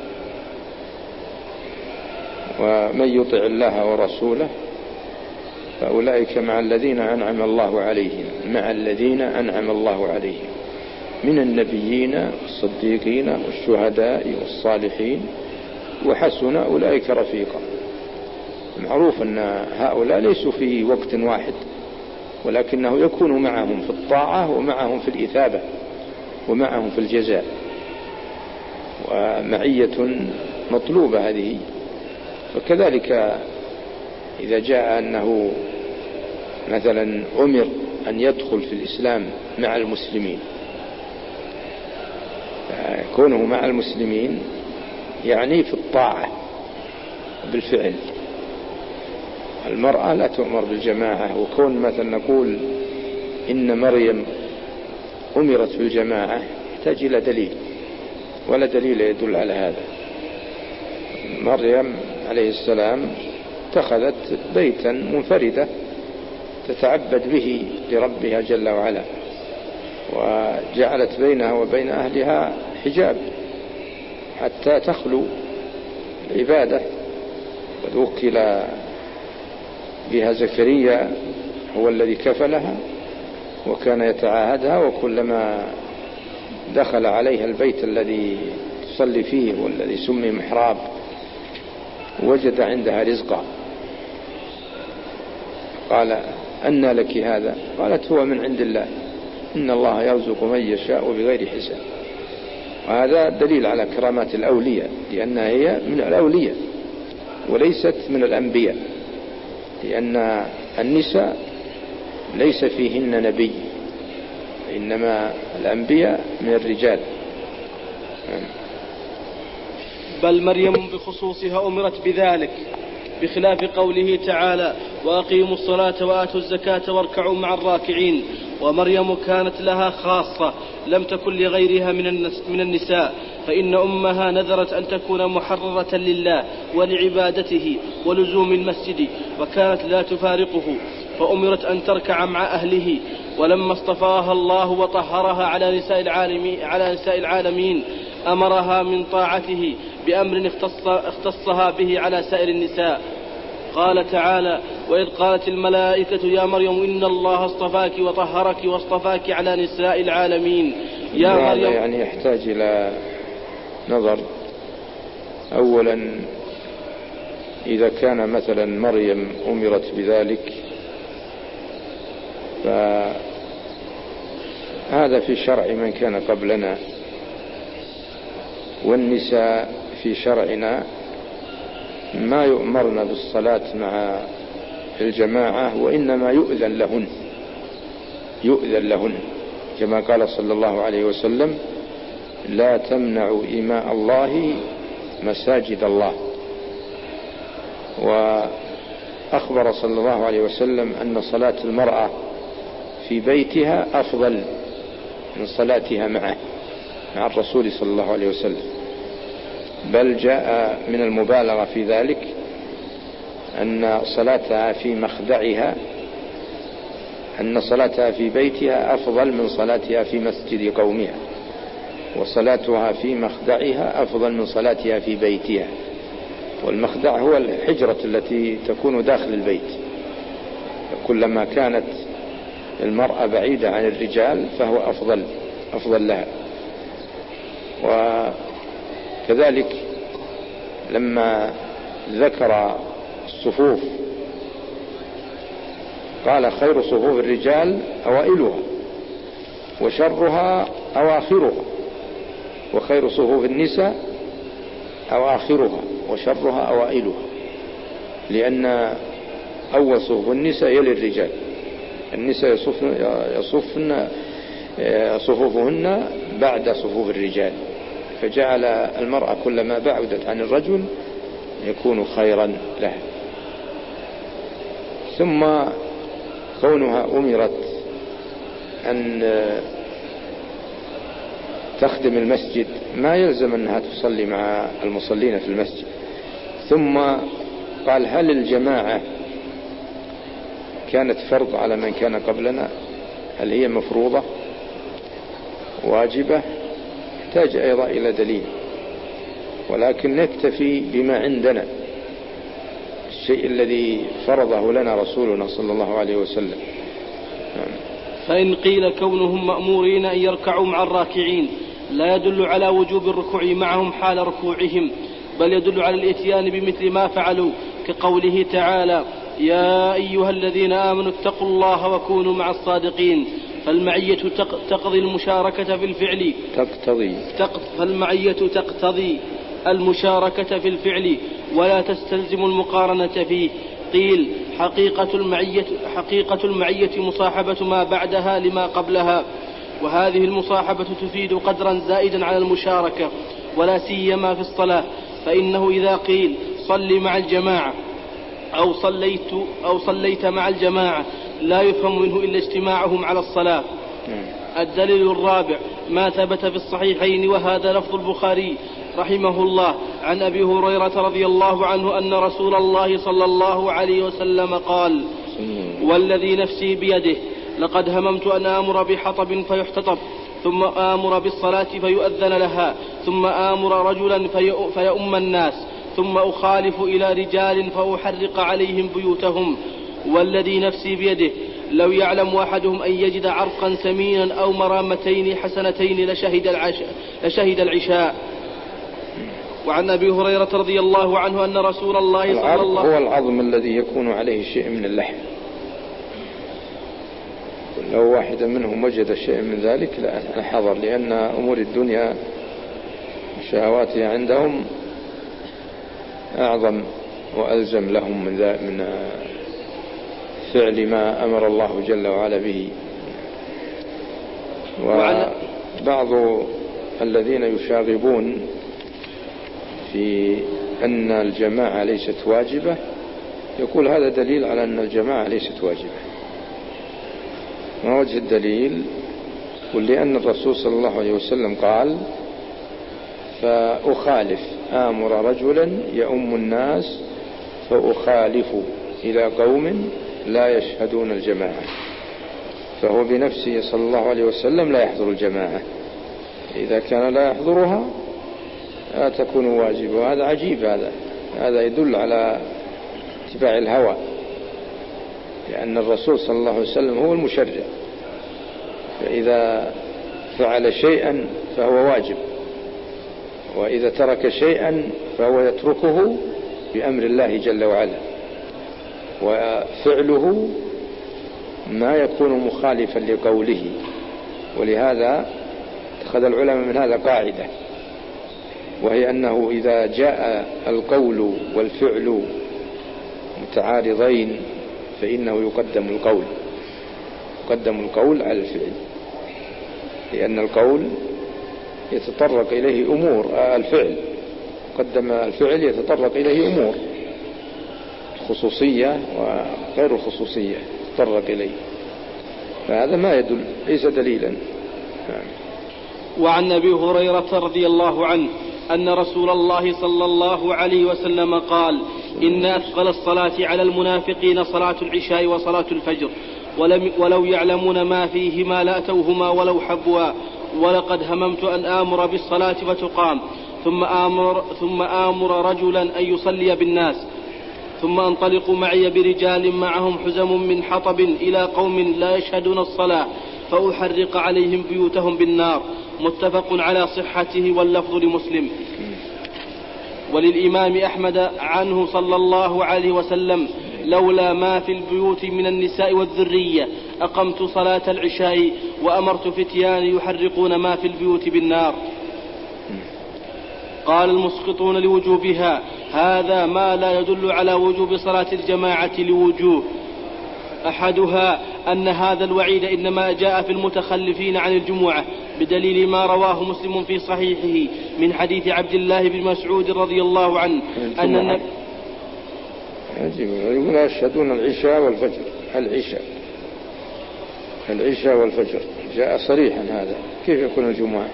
ومن يطع الله ورسوله فأولئك مع الذين أنعم الله عليهم من النبيين والصديقين والشهداء والصالحين وحسن أولئك رفيقا. معروف أن هؤلاء ليسوا في وقت واحد، ولكنه يكون معهم في الطاعة ومعهم في الإثابة ومعهم في الجزاء، ومعية مطلوبة هذه. فكذلك إذا جاء أنه مثلا أمر أن يدخل في الإسلام مع المسلمين، كونه مع المسلمين يعني في الطاعة بالفعل. المرأة لا تؤمر بالجماعة، وكون مثلا نقول إن مريم أمرت بالجماعة يحتاج إلى دليل، ولا دليل يدل على هذا. مريم عليه السلام اتخذت بيتا منفردة تتعبد به لربها جل وعلا، وجعلت بينها وبين أهلها حجاب حتى تخلو العبادة. ووكل بها زكريا هو الذي كفلها وكان يتعاهدها، وكلما دخل عليها البيت الذي تصلي فيه والذي سمي محراب وجد عندها رزقا. قال: أنى لك هذا؟ قالت: هو من عند الله، إن الله يرزق من يشاء بغير حساب. وهذا دليل على كرامات الأولياء، لأنها هي من الأولياء وليست من الأنبياء، لأن النساء ليس فيهن نبي، إنما الأنبياء من الرجال. بل مريم بخصوصها أمرت بذلك، بخلاف قوله تعالى: وأقيموا الصلاة وآتوا الزكاة واركعوا مع الراكعين. ومريم كانت لها خاصة لم تكن لغيرها من النساء، فإن أمها نذرت أن تكون محررة لله ولعبادته ولزوم المسجد، وكانت لا تفارقه، فأمرت أن تركع مع أهله. ولما اصطفاها الله وطهرها على نساء العالمين أمرها من طاعته بأمر اختصها به على سائر النساء. قال تعالى: وإذ قالت الملائكة يا مريم إن الله اصطفاك وطهرك واصطفاك على نساء العالمين. يا مريم يعني يحتاج إلى نظر. أولا، إذا كان مثلا مريم أمرت بذلك فهذا في شرع من كان قبلنا، والنساء في شرعنا ما يؤمرن بالصلاة مع الجماعة، وإنما يؤذن لهن كما قال صلى الله عليه وسلم: لا تمنعوا إماء الله مساجد الله. وأخبر صلى الله عليه وسلم أن صلاة المرأة في بيتها أفضل من صلاتها مع الرسول صلى الله عليه وسلم، بل جاء من المبالغة في ذلك أن صلاتها في بيتها أفضل من صلاتها في مسجد قومها، وصلاتها في مخدعها أفضل من صلاتها في بيتها. والمخدع هو الحجرة التي تكون داخل البيت، كلما كانت المرأة بعيدة عن الرجال فهو أفضل لها. وكذلك لما ذكر الصفوف قال خير صفوف الرجال أوائلها وشرها أواخرها، وخير صفوف النساء أواخرها وشرها أوائلها، لأن أول صفوف النساء يلي الرجال. النساء يصفن صفوفهن بعد صفوف الرجال، فجعل المرأة كلما بعدت عن الرجل يكون خيرا لها. ثم كونها أمرت أن تخدم المسجد ما يلزم أنها تصلي مع المصلين في المسجد. ثم قال هل الجماعة كانت فرض على من كان قبلنا؟ هل هي مفروضة واجبة؟ يحتاج أيضا إلى دليل، ولكن نكتفي بما عندنا، الشيء الذي فرضه لنا رسولنا صلى الله عليه وسلم. فإن قيل كونهم مأمورين أن يركعوا مع الراكعين لا يدل على وجوب الركوع معهم حال ركوعهم، بل يدل على الإتيان بمثل ما فعلوا، كقوله تعالى يا أيها الذين آمنوا اتقوا الله وكونوا مع الصادقين. فالمعية تقتضي المشاركة في الفعل فالمعية تقتضي المشاركة في الفعل ولا تستلزم المقارنة فيه. قيل حقيقة المعية مصاحبة ما بعدها لما قبلها، وهذه المصاحبة تفيد قدرا زائدا على المشاركة، ولا سيما في الصلاة، فإنه إذا قيل صل مع الجماعة أو صليت مع الجماعة لا يفهم منه إلا اجتماعهم على الصلاة. الدليل الرابع ما ثبت في الصحيحين، وهذا لفظ البخاري رحمه الله عن أبي هريرة رضي الله عنه أن رسول الله صلى الله عليه وسلم قال والذي نفسي بيده لقد هممت أن آمر بحطب فيحتطب ثم آمر بالصلاة فيؤذن لها ثم آمر رجلا فيؤم الناس ثم أخالف إلى رجال فأحرق عليهم بيوتهم. والذي نفسي بيده لو يعلم أحدهم أن يجد عرقا سمينا أو مرامتين حسنتين لشهد العشاء. وعن أبي هريرة رضي الله عنه أن رسول الله صلى الله عليه وسلم هو العظم الذي يكون عليه شيء من اللحم، لو واحد منهم وجد شيء من ذلك لحضر، لأن أمور الدنيا وشهواتها عندهم أعظم وألزم لهم من فعل ما أمر الله جل وعلا به. وبعض الذين يشاغبون في أن الجماعة ليست واجبة يقول هذا دليل على أن الجماعة ليست واجبة. ما وجه الدليل؟ قل لأن الرسول صلى الله عليه وسلم قال فأخالف آمر رجلا يؤم الناس فأخالف إلى قوم لا يشهدون الجماعة، فهو بنفسه صلى الله عليه وسلم لا يحضر الجماعة، إذا كان لا يحضرها لا تكون واجبة. وهذا عجيب، هذا يدل على اتباع الهوى، لأن الرسول صلى الله عليه وسلم هو المشرع، فإذا فعل شيئا فهو واجب، وإذا ترك شيئا فهو يتركه بأمر الله جل وعلا، وفعله ما يكون مخالفا لقوله. ولهذا اتخذ العلماء من هذا قاعدة، وهي أنه إذا جاء القول والفعل متعارضين فإنه يقدم القول على الفعل، لأن القول يتطرق إليه أمور، الفعل قدم الفعل يتطرق إليه أمور خصوصية وغير الخصوصية تطرق إليه، فهذا ما يدل، ليس دليلا. وعن أبي هريرة رضي الله عنه أن رسول الله صلى الله عليه وسلم قال إن أثقل الصلاة على المنافقين صلاة العشاء وصلاة الفجر ولو يعلمون ما فيهما لأتوهما ولو حبوا. ولقد هممت أن آمر بالصلاة فتقام ثم آمر رجلا أن يصلي بالناس ثم انطلقوا معي برجال معهم حزم من حطب إلى قوم لا يشهدون الصلاة فأحرق عليهم بيوتهم بالنار. متفق على صحته واللفظ لمسلم. وللإمام أحمد عنه صلى الله عليه وسلم: لولا ما في البيوت من النساء والذرية أقمت صلاة العشاء وأمرت فتيان يحرقون ما في البيوت بالنار. قال المسقطون لوجوبها: هذا ما لا يدل على وجوب صلاة الجماعة لوجوه. أحدها أن هذا الوعيد إنما جاء في المتخلفين عن الجمعة بدليل ما رواه مسلم في صحيحه من حديث عبد الله بن مسعود رضي الله عنه أن النبي يقول يشهدون العشاء والفجر. العشاء والفجر جاء صريحا، هذا كيف يكون الجمعة؟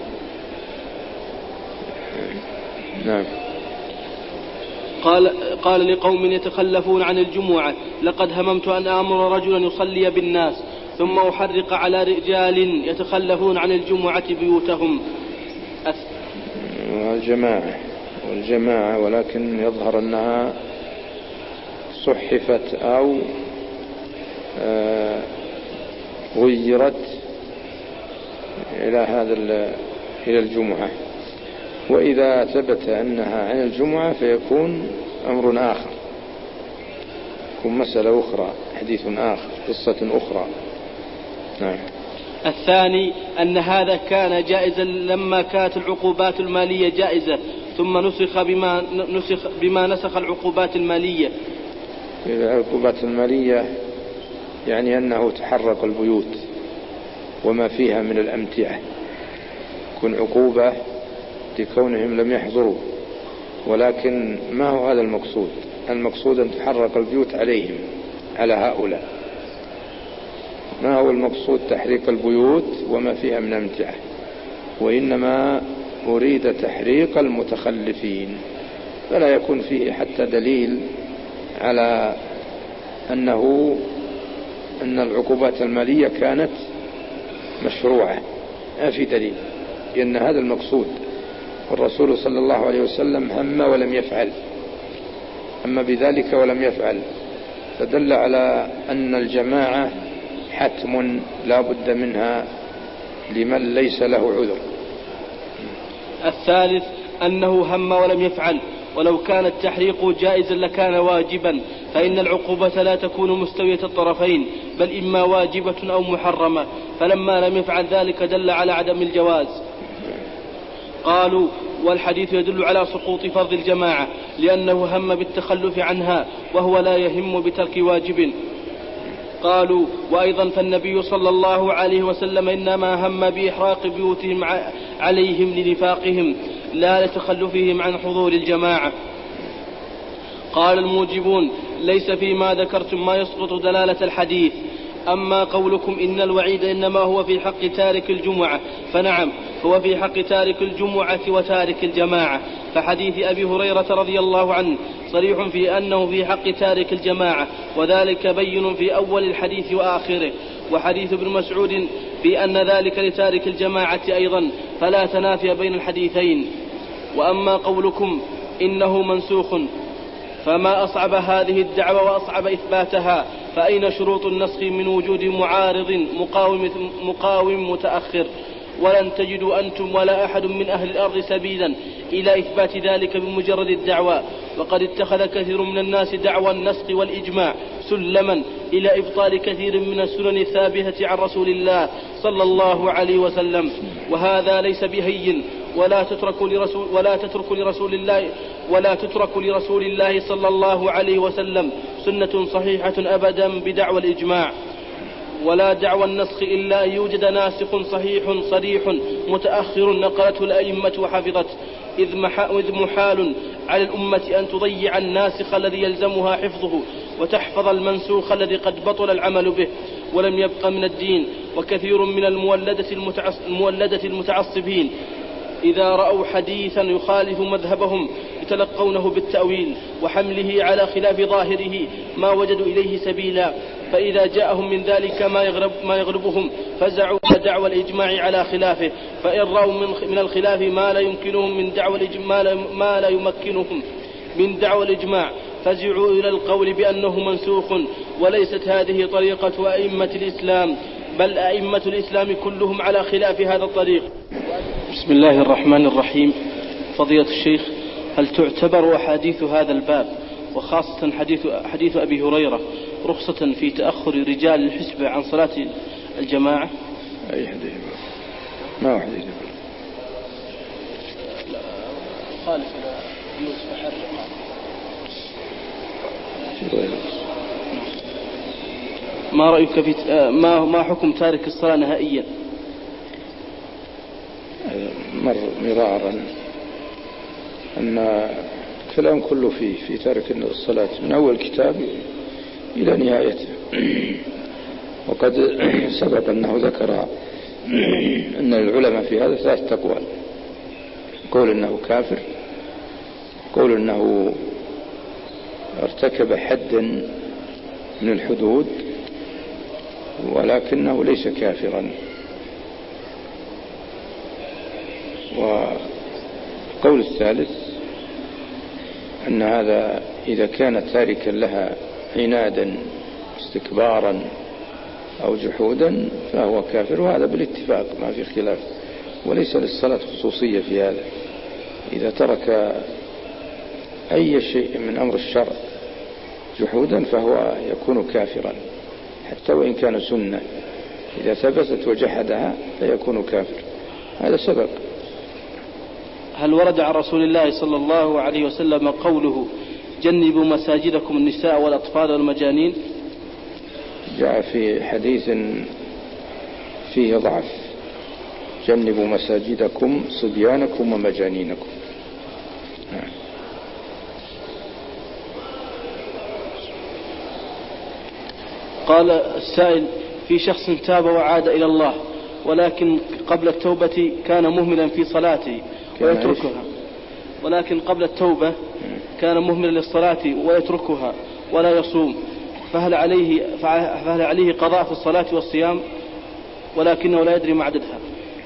نعم. قال لقوم يتخلفون عن الجمعة: لقد هممت أن آمر رجلا يصلي بالناس ثم أحرق على رجال يتخلفون عن الجمعة بيوتهم. والجماعة ولكن يظهر أنها صحفت أو غيرت إلى الجمعة، وإذا ثبت أنها عن الجمعة فيكون أمر آخر، يكون مسألة أخرى، حديث آخر، قصة أخرى. نعم. الثاني أن هذا كان جائزا لما كانت العقوبات المالية جائزة، ثم نسخ بما نسخ العقوبات المالية. العقوبات المالية يعني أنه تحرق البيوت وما فيها من الأمتعة، تكون عقوبة لكونهم لم يحضروا، ولكن ما هو هذا المقصود. المقصود أن تحرق البيوت عليهم، على هؤلاء. ما هو المقصود تحريق البيوت وما فيها من أمتعة، وإنما أريد تحريق المتخلفين، فلا يكون فيه حتى دليل على أن العقوبات المالية كانت مشروعة، ما في دليل، لأن هذا المقصود. والرسول صلى الله عليه وسلم هم ولم يفعل، هم بذلك ولم يفعل، فدل على أن الجماعة حتم لا بد منها لمن ليس له عذر. الثالث أنه هم ولم يفعل، ولو كان التحريق جائزا لكان واجبا، فإن العقوبة لا تكون مستوية الطرفين، بل إما واجبة أو محرمة، فلما لم يفعل ذلك دل على عدم الجواز. قالوا: والحديث يدل على سقوط فرض الجماعة لأنه هم بالتخلف عنها وهو لا يهم بترك واجب. قالوا: وأيضا فالنبي صلى الله عليه وسلم إنما هم بإحراق بيوتهم عليهم لنفاقهم لا لتخلفهم عن حضور الجماعة. قال الموجبون: ليس فيما ذكرتم ما يسقط دلالة الحديث. أما قولكم إن الوعيد إنما هو في حق تارك الجمعة، فنعم، هو في حق تارك الجمعة وتارك الجماعة، فحديث أبي هريرة رضي الله عنه صريح في أنه في حق تارك الجماعة، وذلك بين في أول الحديث وآخره، وحديث ابن مسعود في أن ذلك لتارك الجماعة أيضا، فلا تنافي بين الحديثين. وأما قولكم إنه منسوخ فما أصعب هذه الدعوة وأصعب إثباتها، فأين شروط النسخ من وجود معارض مقاوم متأخر؟ ولن تجدوا أنتم ولا أحد من أهل الأرض سبيلا إلى إثبات ذلك بمجرد الدعوة، وقد اتخذ كثير من الناس دعوى النسخ والإجماع سلما إلى إبطال كثير من السنن الثابتة عن رسول الله صلى الله عليه وسلم، وهذا ليس بهين، ولا تترك لرسول الله صلى الله عليه وسلم سنة صحيحة أبدا بدعوى الإجماع ولا دعوى النسخ إلا أن يوجد ناسخ صحيح صريح متأخر نقلته الأئمة وحفظته، إذ محال على الأمة أن تضيع الناسخ الذي يلزمها حفظه وتحفظ المنسوخ الذي قد بطل العمل به ولم يبق من الدين. وكثير من المولدة المتعصبين إذا رأوا حديثا يخالف مذهبهم يتلقونه بالتأويل وحمله على خلاف ظاهره ما وجدوا إليه سبيلا، فإذا جاءهم من ذلك ما يغلبهم فزعوا دعوى الإجماع على خلافه، فإن رأوا من الخلاف ما لا يمكنهم من دعوى الإجماع فزعوا إلى القول بأنه منسوخ، وليست هذه طريقة أئمة الإسلام، بل أئمة الإسلام كلهم على خلاف هذا الطريق. بسم الله الرحمن الرحيم. فضيلة الشيخ، هل تعتبر أحاديث هذا الباب وخاصة حديث أبي هريرة رخصة في تأخر رجال الحسبة عن صلاة الجماعة؟ أي حديث؟ ما هو حديث؟ خالف يوسف حرق. ما رأيك في ما حكم تارك الصلاة نهائيا؟ مر مرارا أن الكلام كله في تارك الصلاة من أول كتاب إلى نهايته. وقد سبق أنه ذكر أن العلماء في هذا 3 أقوال: قول أنه كافر، قول أنه ارتكب حدا من الحدود ولكنه ليس كافرا، والقول الثالث أن هذا إذا كان تاركا لها عنادا استكبارا أو جحودا فهو كافر، وهذا بالاتفاق ما في خلاف، وليس للصلاة خصوصية في هذا. إذا ترك أي شيء من أمر الشرع جحودا فهو يكون كافرا حتى وإن كان سنة، إذا ثبتت وجحدها فيكون كافر. هذا سبق. هل ورد عن رسول الله صلى الله عليه وسلم قوله جنبوا مساجدكم النساء والأطفال والمجانين؟ جاء في حديث فيه ضعف: جنبوا مساجدكم صبيانكم ومجانينكم. قال السائل: في شخص تاب وعاد إلى الله ولكن قبل التوبة كان مهملا في صلاته ويتركها، ولكن قبل التوبة كان مهملا للصلاة ويتركها ولا يصوم، فهل عليه قضاء في الصلاة والصيام ولكنه لا يدري ما عددها؟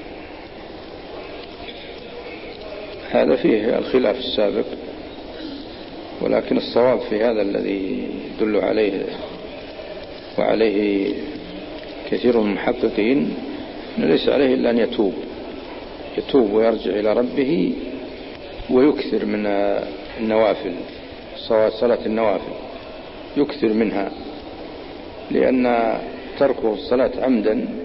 هذا فيه الخلاف السابق، ولكن الصواب في هذا الذي يدل عليه وعليه كثير من المحققين أنه ليس عليه إلا أن يتوب ويرجع إلى ربه ويكثر من النوافل، صلاة النوافل يكثر منها، لأن تركه الصلاة عمدا